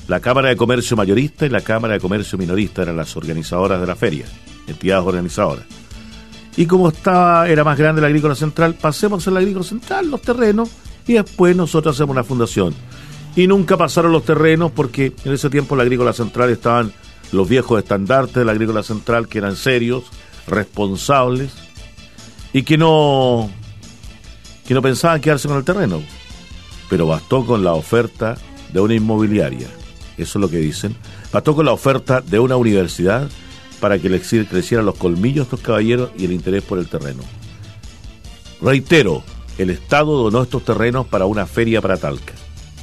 La Cámara de Comercio Mayorista y la Cámara de Comercio Minorista eran las organizadoras de la feria, entidades organizadoras. Y como era más grande la Agrícola Central, pasemos en la Agrícola Central los terrenos y después nosotros hacemos una fundación. Y nunca pasaron los terrenos porque en ese tiempo en la Agrícola Central estaban los viejos estandartes de la Agrícola Central, que eran serios, responsables y que no pensaban quedarse con el terreno. Pero bastó con la oferta de una inmobiliaria, eso es lo que dicen, bastó con la oferta de una universidad para que les crecieran los colmillos a estos caballeros y el interés por el terreno. Reitero, el Estado donó estos terrenos para una feria para Talca.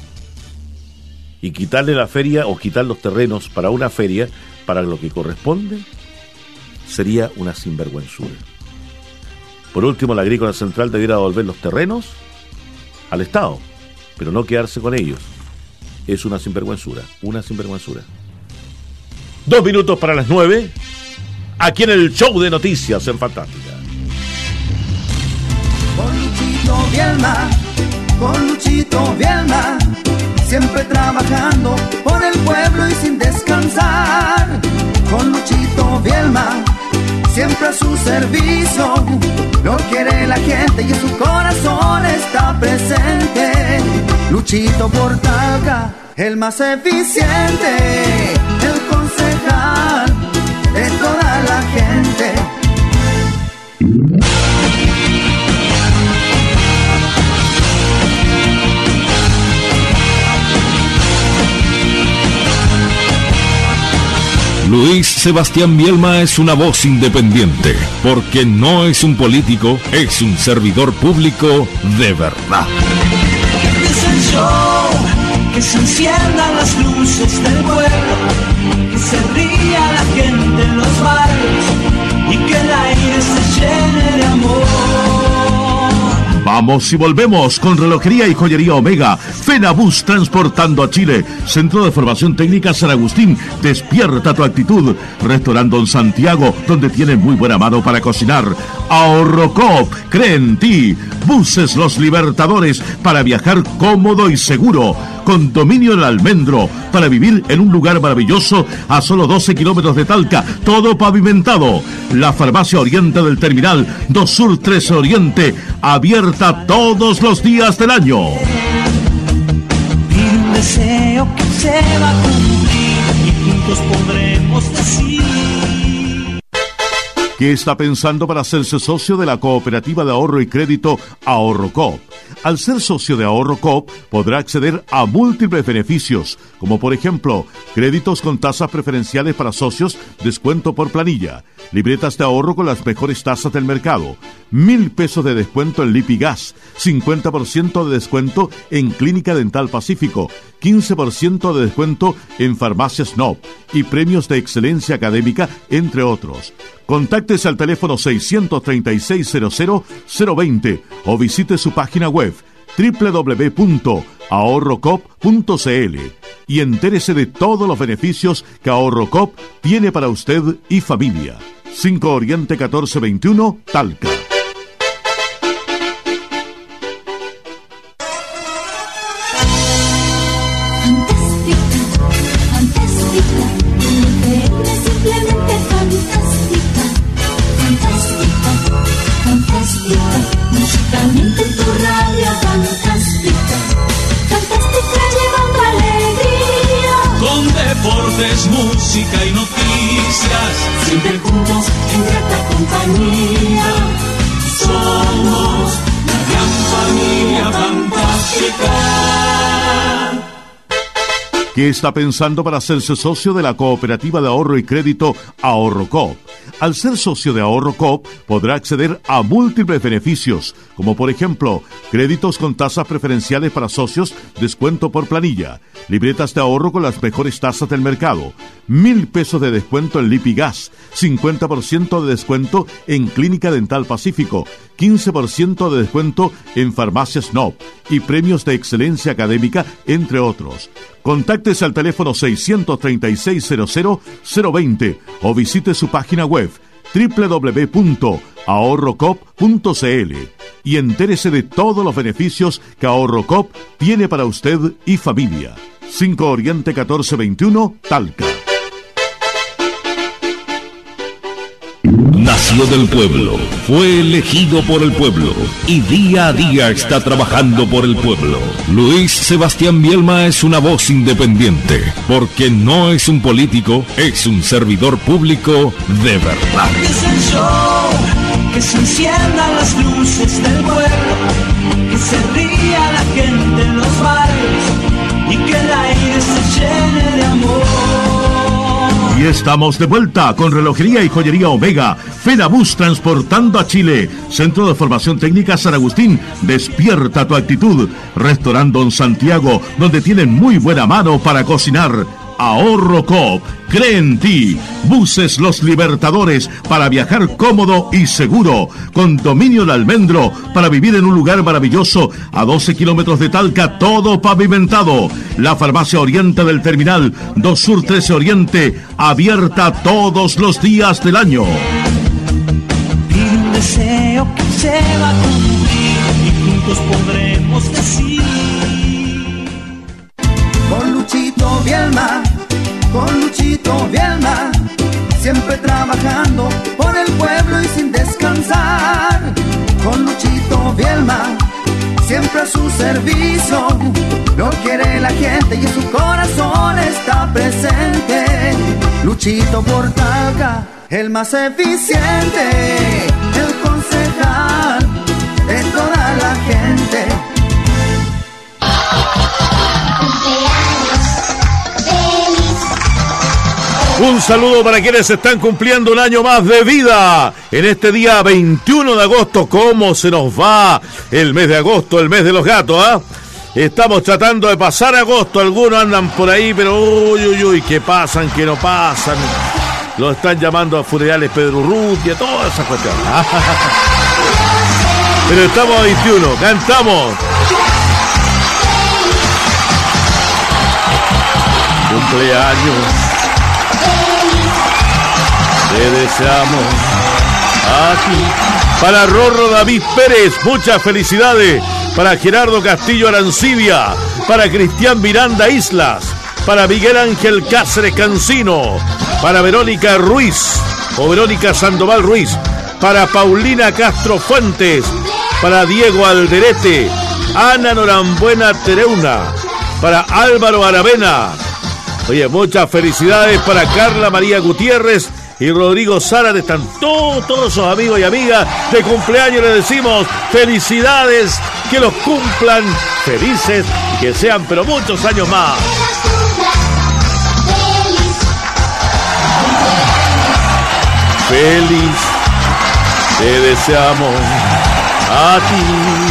Y quitarle la feria o quitar los terrenos para una feria, para lo que corresponde, sería una sinvergüenzura. Por último, la Agrícola Central debiera devolver los terrenos al Estado, pero no quedarse con ellos. Es una sinvergüenzura, una sinvergüenzura. 2 minutos para las 9, aquí en el show de noticias en Fantástica. Con Luchito Bielma, siempre trabajando por el pueblo y sin descansar. Con Luchito Bielma, siempre a su servicio, lo quiere la gente y en su corazón está presente. Luchito por Talca, el más eficiente, el concejal de toda la gente. Luis Sebastián Bielma es una voz independiente, porque no es un político, es un servidor público de verdad. Es el show, que se enciendan las luces del pueblo, que se ría la gente en los barrios y que el aire se llene de amor. Vamos y volvemos con Relojería y Joyería Omega. Fenabus transportando a Chile. Centro de Formación Técnica San Agustín. Despierta tu actitud. Restaurante Don Santiago, donde tiene muy buena mano para cocinar. Ahorrocop, cree en ti. Buses Los Libertadores, para viajar cómodo y seguro. Condominio El Almendro, para vivir en un lugar maravilloso a solo 12 kilómetros de Talca, todo pavimentado. La Farmacia Oriente del Terminal, 2 Sur 13 Oriente, abierta todos los días del año. Pide un deseo que se va a cumplir y juntos podremos decir. ¿Qué está pensando para hacerse socio de la Cooperativa de Ahorro y Crédito Ahorrocop? Al ser socio de Ahorrocop, podrá acceder a múltiples beneficios, como por ejemplo, créditos con tasas preferenciales para socios, descuento por planilla, libretas de ahorro con las mejores tasas del mercado, 1,000 pesos de descuento en Lipigas, 50% de descuento en Clínica Dental Pacífico, 15% de descuento en Farmacias Snob y premios de excelencia académica, entre otros. Contáctese al teléfono 636-00-020 o visite su página web www.ahorrocop.cl y entérese de todos los beneficios que Ahorrocop tiene para usted y familia. 5 Oriente 1421, Talca. Musicalmente tu radio fantástica, fantástica llevando alegría. Con deportes, música y noticias, siempre juntos en grata compañía. Somos la gran familia fantástica. ¿Qué está pensando para hacerse socio de la Cooperativa de Ahorro y Crédito Ahorrocop? Al ser socio de Ahorrocop, podrá acceder a múltiples beneficios, como por ejemplo, créditos con tasas preferenciales para socios, descuento por planilla, libretas de ahorro con las mejores tasas del mercado, 1,000 pesos de descuento en Lipigas, 50% de descuento en Clínica Dental Pacífico, 15% de descuento en Farmacias Snob y premios de excelencia académica, entre otros. Contáctese al teléfono 636-00-020 o visite su página web www.ahorrocop.cl y entérese de todos los beneficios que Ahorrocop tiene para usted y familia. 5 Oriente 1421, Talca. Nació del pueblo, fue elegido por el pueblo y día a día está trabajando por el pueblo. Luis Sebastián Vielma es una voz independiente, porque no es un político, es un servidor público de verdad. Es el show, que se enciendan las luces del pueblo, que se ría la gente en los barrios y que el aire se llene de amor. Y estamos de vuelta con Relojería y Joyería Omega, Fenabus transportando a Chile, Centro de Formación Técnica San Agustín, despierta tu actitud, Restaurant Don Santiago, donde tienen muy buena mano para cocinar. Ahorro Coop, cree en ti. Buses Los Libertadores, para viajar cómodo y seguro. Condominio El Almendro, para vivir en un lugar maravilloso, a 12 kilómetros de Talca, todo pavimentado. La Farmacia Oriente del Terminal, 2 Sur 13 Oriente, abierta todos los días del año. Pide un deseo que se va a cumplir y juntos podremos decir. Con Luchito Vielma, siempre trabajando por el pueblo y sin descansar. Con Luchito Vielma, siempre a su servicio, lo quiere la gente y en su corazón está presente. Luchito por Talca, el más eficiente, el concejal de toda la gente. Un saludo para quienes están cumpliendo un año más de vida. En este día 21 de agosto, ¿cómo se nos va el mes de agosto, el mes de los gatos, ah? Estamos tratando de pasar agosto, algunos andan por ahí, pero uy, que pasan, que no pasan. Lo están llamando a funerales Pedro Urrutia, todas esas cuestiones. Pero estamos a 21, cantamos. Cumpleaños. Te deseamos a ti. Para Rorro David Pérez, muchas felicidades. Para Gerardo Castillo Arancibia. Para Cristian Miranda Islas. Para Miguel Ángel Cáceres Cancino. Para Verónica Ruiz o Verónica Sandoval Ruiz. Para Paulina Castro Fuentes. Para Diego Alderete. Ana Norambuena Tereuna. Para Álvaro Aravena. Oye, muchas felicidades para Carla María Gutiérrez y Rodrigo Zárate. Están todos sus amigos y amigas de cumpleaños. Les decimos felicidades, que los cumplan felices y que sean pero muchos años más. Feliz te deseamos a ti.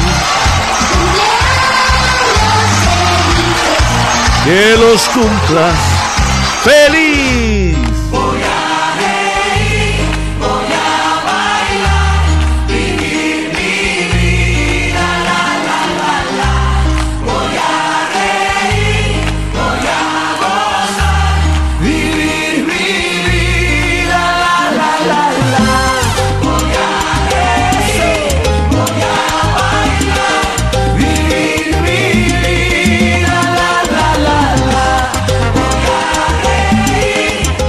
Que los cumplas feliz. Voy a reír, voy a bailar, vivir mi vida, la. Voy a reír, voy a gozar, vivir mi vida, la. Voy a reír, voy a bailar, vivir mi vida, la. Voy a reír,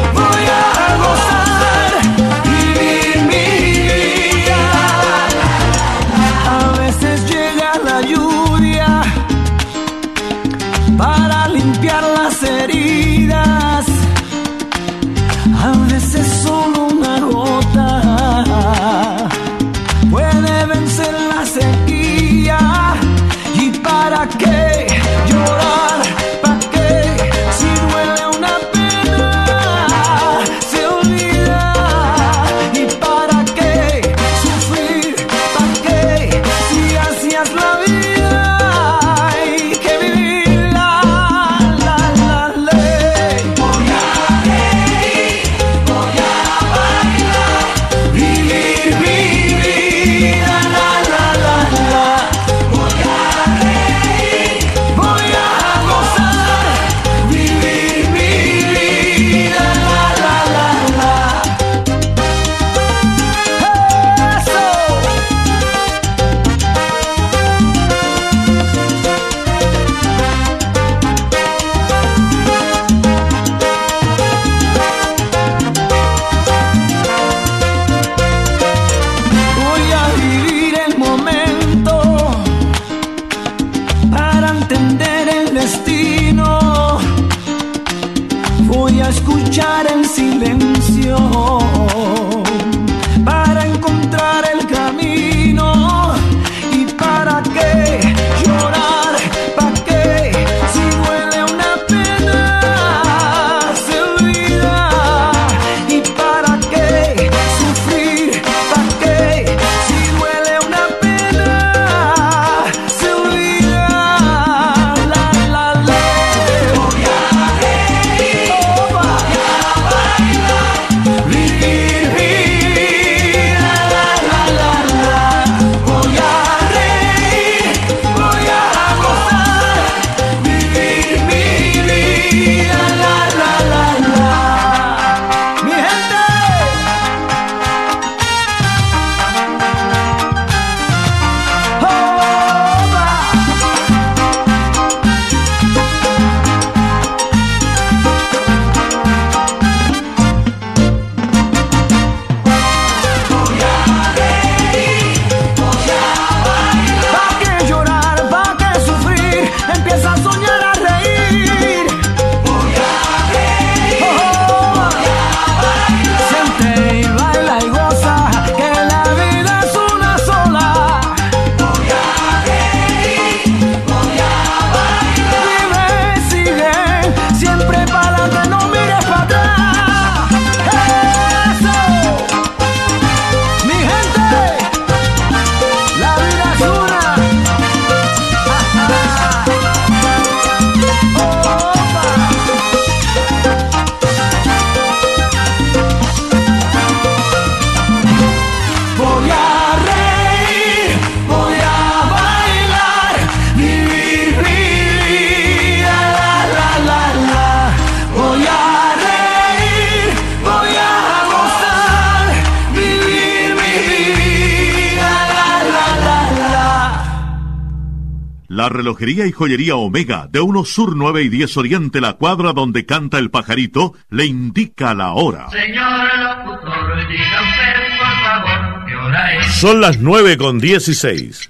La relojería y joyería Omega de 1 Sur 9 y 10 Oriente, la cuadra donde canta el pajarito, le indica la hora. Señor locutor, diga usted, por favor, ¿qué hora es? Son las 9:16.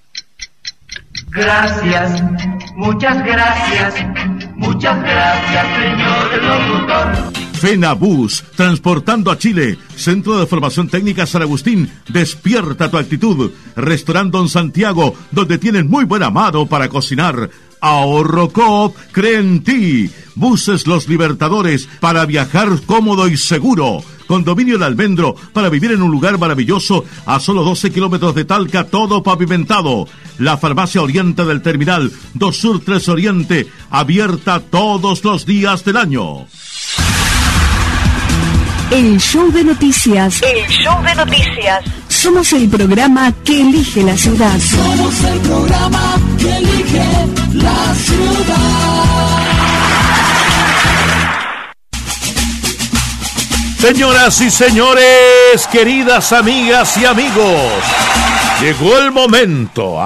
Gracias, muchas gracias, señor locutor. FENABUS, transportando a Chile. Centro de Formación Técnica San Agustín, despierta tu actitud. Restaurante Don Santiago, donde tienen muy buen amado para cocinar. Ahorro Coop, cree en ti. Buses Los Libertadores, para viajar cómodo y seguro. Condominio El Almendro, para vivir en un lugar maravilloso a solo 12 kilómetros de Talca, todo pavimentado. La Farmacia Oriente del Terminal, 2 Sur 3 Oriente, abierta todos los días del año. El show de noticias. Somos el programa que elige la ciudad. Somos el programa que elige la ciudad. Señoras y señores, queridas amigas y amigos, llegó el momento.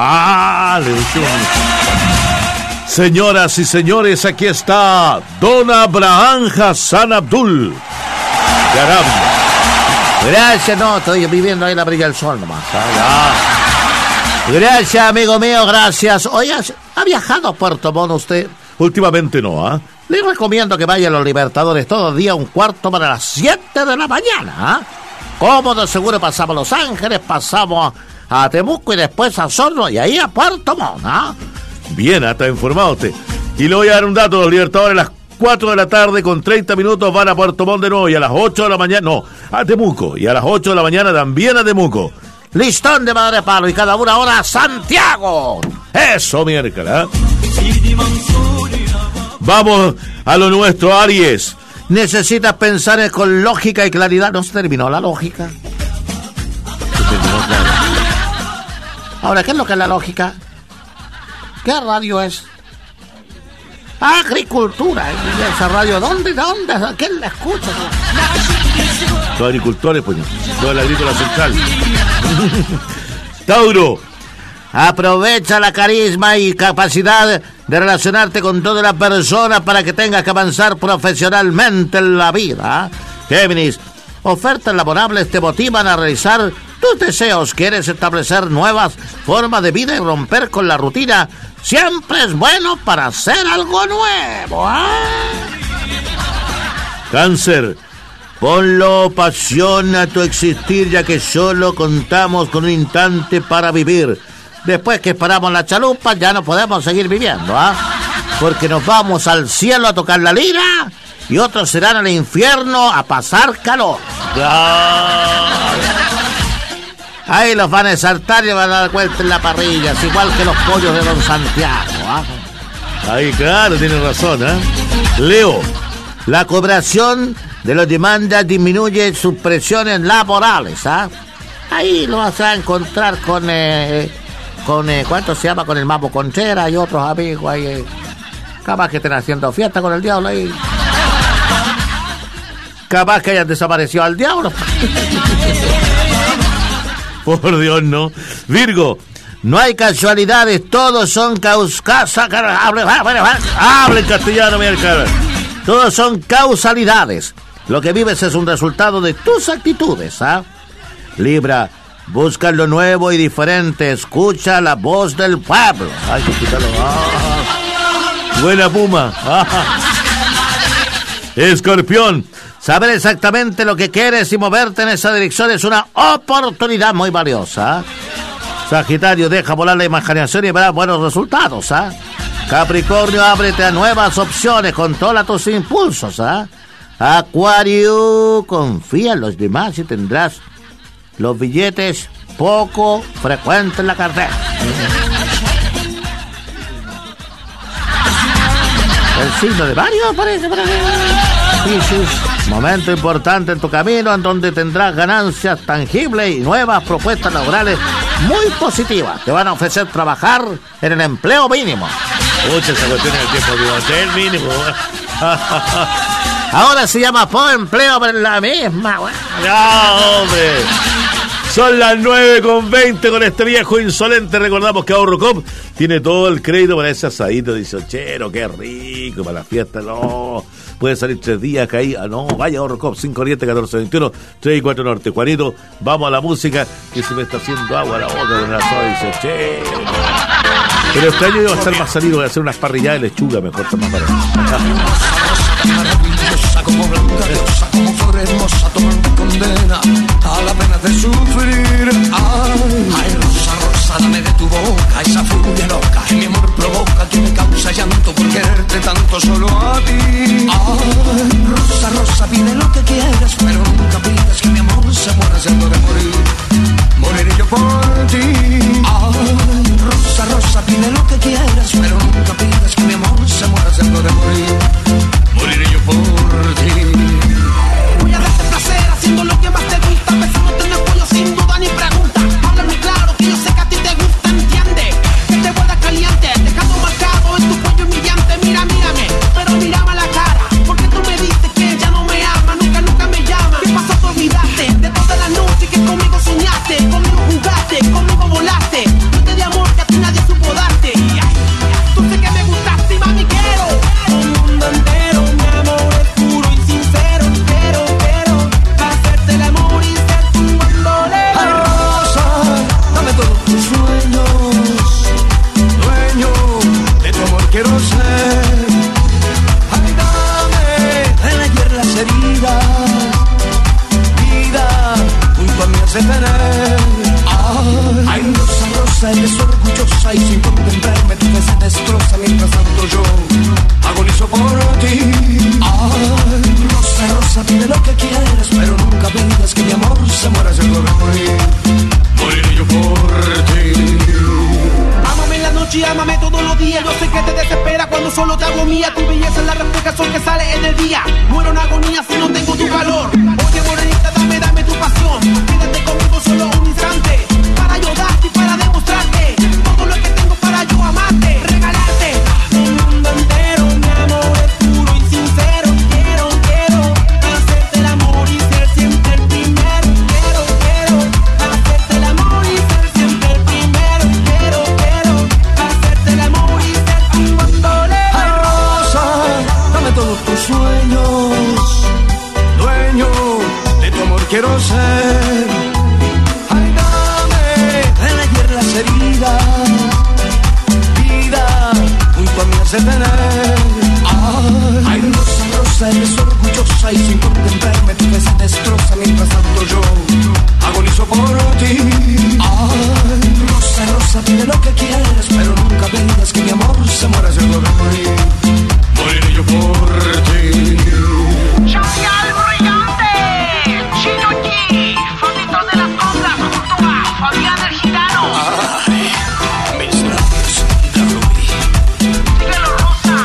Señoras y señores, aquí está Don Abraham Hassan Abdul de Arabia. Gracias, no, estoy viviendo ahí la brilla del sol nomás. Gracias, amigo mío, gracias. Oiga, ¿ha viajado a Puerto Montt usted? Últimamente no, ¿ah? Le recomiendo que vaya a los Libertadores todos los días, 1:15 para las 7 de la mañana. ¿Ah? Cómodo, seguro, pasamos a Los Ángeles, pasamos a Temuco y después a Osorno y ahí a Puerto Montt. ¿Ah? Bien, está informado usted. Y le voy a dar un dato, los Libertadores a las 4 de la tarde con 30 minutos van a Puerto Montt de nuevo y a las 8 de la mañana, no, a Temuco. Y a las 8 de la mañana también a Temuco. Listón de Madre Palo y cada una hora a Santiago. Eso, miércoles. Vamos a lo nuestro, Aries. Necesitas pensar con lógica y claridad. ¿No se terminó la lógica? Ahora, ¿qué es lo que es la lógica? ¿Qué radio es? Agricultura. ¿Y esa radio dónde? ¿Quién la escucha? Los agricultores, pues, toda la agrícola central. Tauro. Aprovecha la carisma y capacidad de relacionarte con todas las personas para que tengas que avanzar profesionalmente en la vida. Géminis, ofertas laborables te motivan a realizar tus deseos. Quieres establecer nuevas formas de vida y romper con la rutina. Siempre es bueno para hacer algo nuevo. Cáncer. Ponlo pasión a tu existir, ya que solo contamos con un instante para vivir. Después que paramos la chalupa, ya no podemos seguir viviendo, porque nos vamos al cielo a tocar la lira y otros serán al infierno a pasar calor. Ahí los van a exaltar y van a dar vuelta en la parrilla, es igual que los pollos de Don Santiago. Ahí, claro, tiene razón, Leo. La cobración de los demandas disminuye sus presiones laborales, Ahí lo vas a encontrar con ¿cuánto se llama? Con el Mapo Contreras y otros amigos ahí. Capaz que estén haciendo fiesta con el diablo ahí. Capaz que hayan desaparecido al diablo. Por Dios, no. Virgo. No hay casualidades, todos son Hable en castellano, mi cara. Todos son causalidades. Lo que vives es un resultado de tus actitudes, Libra. Busca lo nuevo y diferente. Escucha la voz del pueblo. Ay, escúchalo. Buena Puma. Escorpión. Saber exactamente lo que quieres y moverte en esa dirección es una oportunidad muy valiosa. Sagitario, deja volar la imaginación y verás buenos resultados. Capricornio, ábrete a nuevas opciones. Controla tus impulsos. Acuario, confía en los demás y tendrás los billetes poco frecuentes en la cartera. El signo de varios parece para mí. Piscis, momento importante en tu camino en donde tendrás ganancias tangibles y nuevas propuestas laborales muy positivas. Te van a ofrecer trabajar en el empleo mínimo. Muchas cuestiones del tiempo de hotel mínimo. Ahora se llama por empleo, pero la misma. No, hombre. Son las 9:20 con este viejo insolente. Recordamos que Ahorrocop tiene todo el crédito para ese asadito 18, qué rico, para la fiesta, no. Puede salir 3 días que ahí, no, vaya Ahorrocop, 510-1421, 3 y 4 Norte. Juanito, vamos a la música, que se me está haciendo agua a la boca con el asado 18. Pero este año va a estar más salido, voy a hacer unas parrilladas de lechuga, mejor, está más barato. Como blanca diosa, como flor hermosa, tomando condena a la pena de sufrir. Ay, rosa, rosa, dame de tu boca esa furia loca que mi amor provoca, que me causa llanto por quererte tanto solo a ti. Ay, rosa, rosa, pide lo que quieras, pero nunca pidas que mi amor se muera siendo de morir. Moriré yo por ti. Ay, rosa, rosa, pide lo que quieras, pero nunca pidas que mi amor se muera siendo de morir. Moriré yo por ti. Voy a darte placer haciendo lo que más te gusta, besándote en el cuello sin duda ni pregunta. Háblame claro que yo sé que a ti te gusta, entiende que te vuelva caliente, dejando marcado en tu cuello humillante. Mira, mírame, pero mírame a la cara, porque tú me dices que ya no me ama, nunca, nunca me llama. ¿Qué pasó? Te olvidaste de toda la noche que conmigo soñaste, conmigo jugaste, conmigo volaste. Yo te di amor que a ti nadie supo darte. Tú sé que me gustaste y mami quiero un mundo entero. Quiero ser, ay, dame de ayer las heridas, vida junto a mí has de tener. Ay, rosa, rosa, eres orgullosa y sin contemplarme tu fe se destroza mientras tanto yo agonizo por ti. Ay, rosa, rosa, pide lo que quieras, pero nunca pidas que mi amor se muera siendo de morir. Moriré yo por ti. Ámame en la noche y ámame todos los días. Yo sé que te desespera cuando solo te hago mía. Tu belleza es la reflejación que sale en el día. Muero en agonía si no tengo tu calor. Oye, morenita, dame tu pasión. Quédate conmigo solo un instante, para ayudarte y para demostrarte todo lo que tengo para yo amarte. Regalarte un mundo entero. Mi amor es puro y sincero. Quiero hacerte el amor y ser siempre el primero. Quiero hacerte el amor y ser siempre el primero. Quiero hacerte el amor y ser tu bandolero. Ay, rosa, dame todos tus sueños, dueño de tu amor quiero ser. Ay, dame de ayer las heridas, vida junto a mí has de tener. Ay, rosa, rosa, eres orgullosa y sin contemplarme tu fe se destroza mientras tanto yo agonizo por ti. Ay, rosa, rosa, pide lo que quieras, pero nunca pidas que mi amor se muera siendo de morir. Moriré yo por ti. ¡Chayal brillante! ¡Chino G! ¡Fondito de las cosas! ¡Junto a Fabián el Gitano! Ay, mis labios de rubí. ¡Dígalo, Rosa!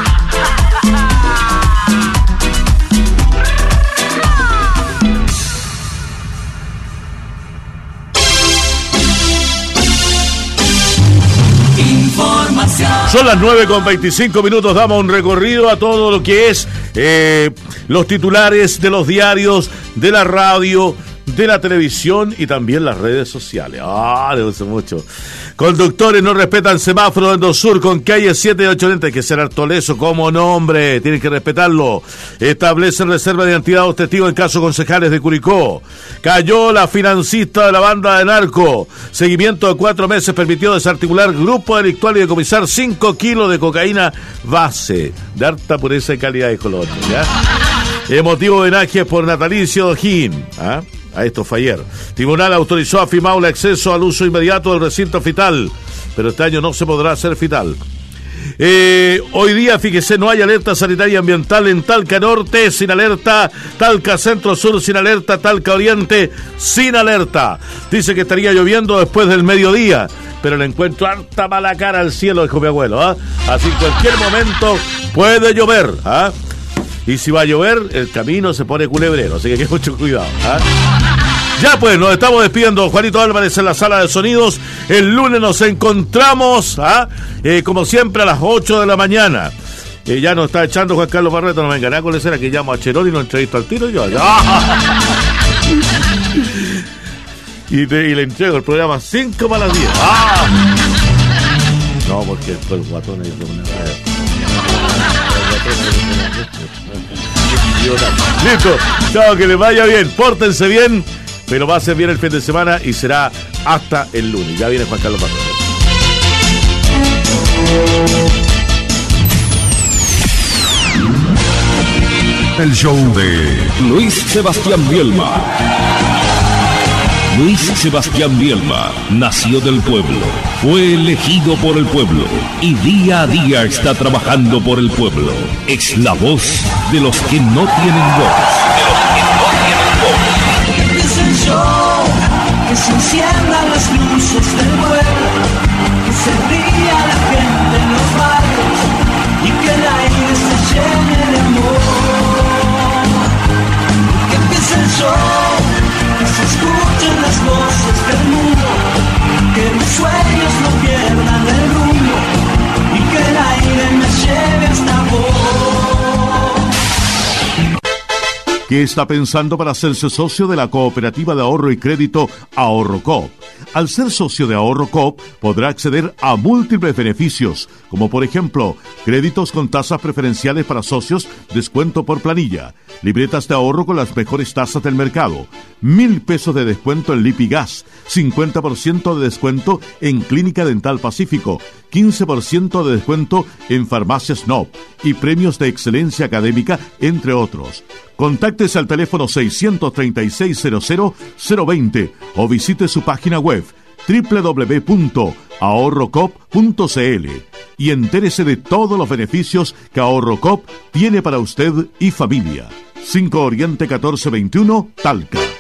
Son las 9:25, damos un recorrido a todo lo que es los titulares de los diarios, de la radio, de la televisión y también las redes sociales. Le gusta mucho. Conductores no respetan semáforo en Dosur con calle 7 y 8. Hay que ser hartoleso como nombre, tienen que respetarlo. Establecen reserva de identidad o testigos en casos concejales de Curicó. Cayó la financista de la banda de narco. Seguimiento de 4 meses permitió desarticular grupo delictual y decomisar 5 kilos de cocaína base de alta pureza y calidad de color. Emotivo homenaje por natalicio de O'Higgins. A esto fue ayer. Tribunal autorizó a FIMAU el acceso al uso inmediato del recinto fetal, pero este año no se podrá hacer fetal. Hoy día, fíjese, no hay alerta sanitaria ambiental en Talca Norte, sin alerta. Talca Centro Sur, sin alerta. Talca Oriente, sin alerta. Dice que estaría lloviendo después del mediodía, pero le encuentro harta mala cara al cielo, dijo mi abuelo. Así que en cualquier momento puede llover. Y si va a llover, el camino se pone culebrero, así que hay mucho cuidado. Ya pues, nos estamos despidiendo. Juanito Álvarez en la sala de sonidos. El lunes nos encontramos, como siempre, a las 8 de la mañana. Ya nos está echando Juan Carlos Barreto, no me engañé con la que llamo a Cherón y lo entrevisto al tiro y yo. y le entrego el programa 5 para las 10. ¡Ah! No, porque el guatón es de una... Listo, chao, que les vaya bien, pórtense bien, pero va a ser bien el fin de semana y será hasta el lunes. Ya viene Juan Carlos Patrón. El show de Luis Sebastián Bielma. Luis Sebastián Bielma nació del pueblo, fue elegido por el pueblo y día a día está trabajando por el pueblo. Es la voz de los que no tienen voz. Es el show, que se enciendan las luces del pueblo, que se ría la gente en los barrios y que el aire se llene de amor. Que empiece el show, que se escuchen las voces del mundo, que mis sueños no pierdan el rumbo y que el aire me lleve hasta vos. ¿Qué está pensando para hacerse socio de la cooperativa de ahorro y crédito Ahorro Coop? Al ser socio de Ahorro Coop podrá acceder a múltiples beneficios, como por ejemplo, créditos con tasas preferenciales para socios, descuento por planilla, libretas de ahorro con las mejores tasas del mercado, 1,000 pesos de descuento en Lipigas, 50% de descuento en Clínica Dental Pacífico, 15% de descuento en Farmacias Snob y premios de excelencia académica, entre otros. Contáctese al teléfono 636-00-020 o visite su página web www.ahorrocop.cl y entérese de todos los beneficios que Ahorro Coop tiene para usted y familia. 5 Oriente 1421, Talca.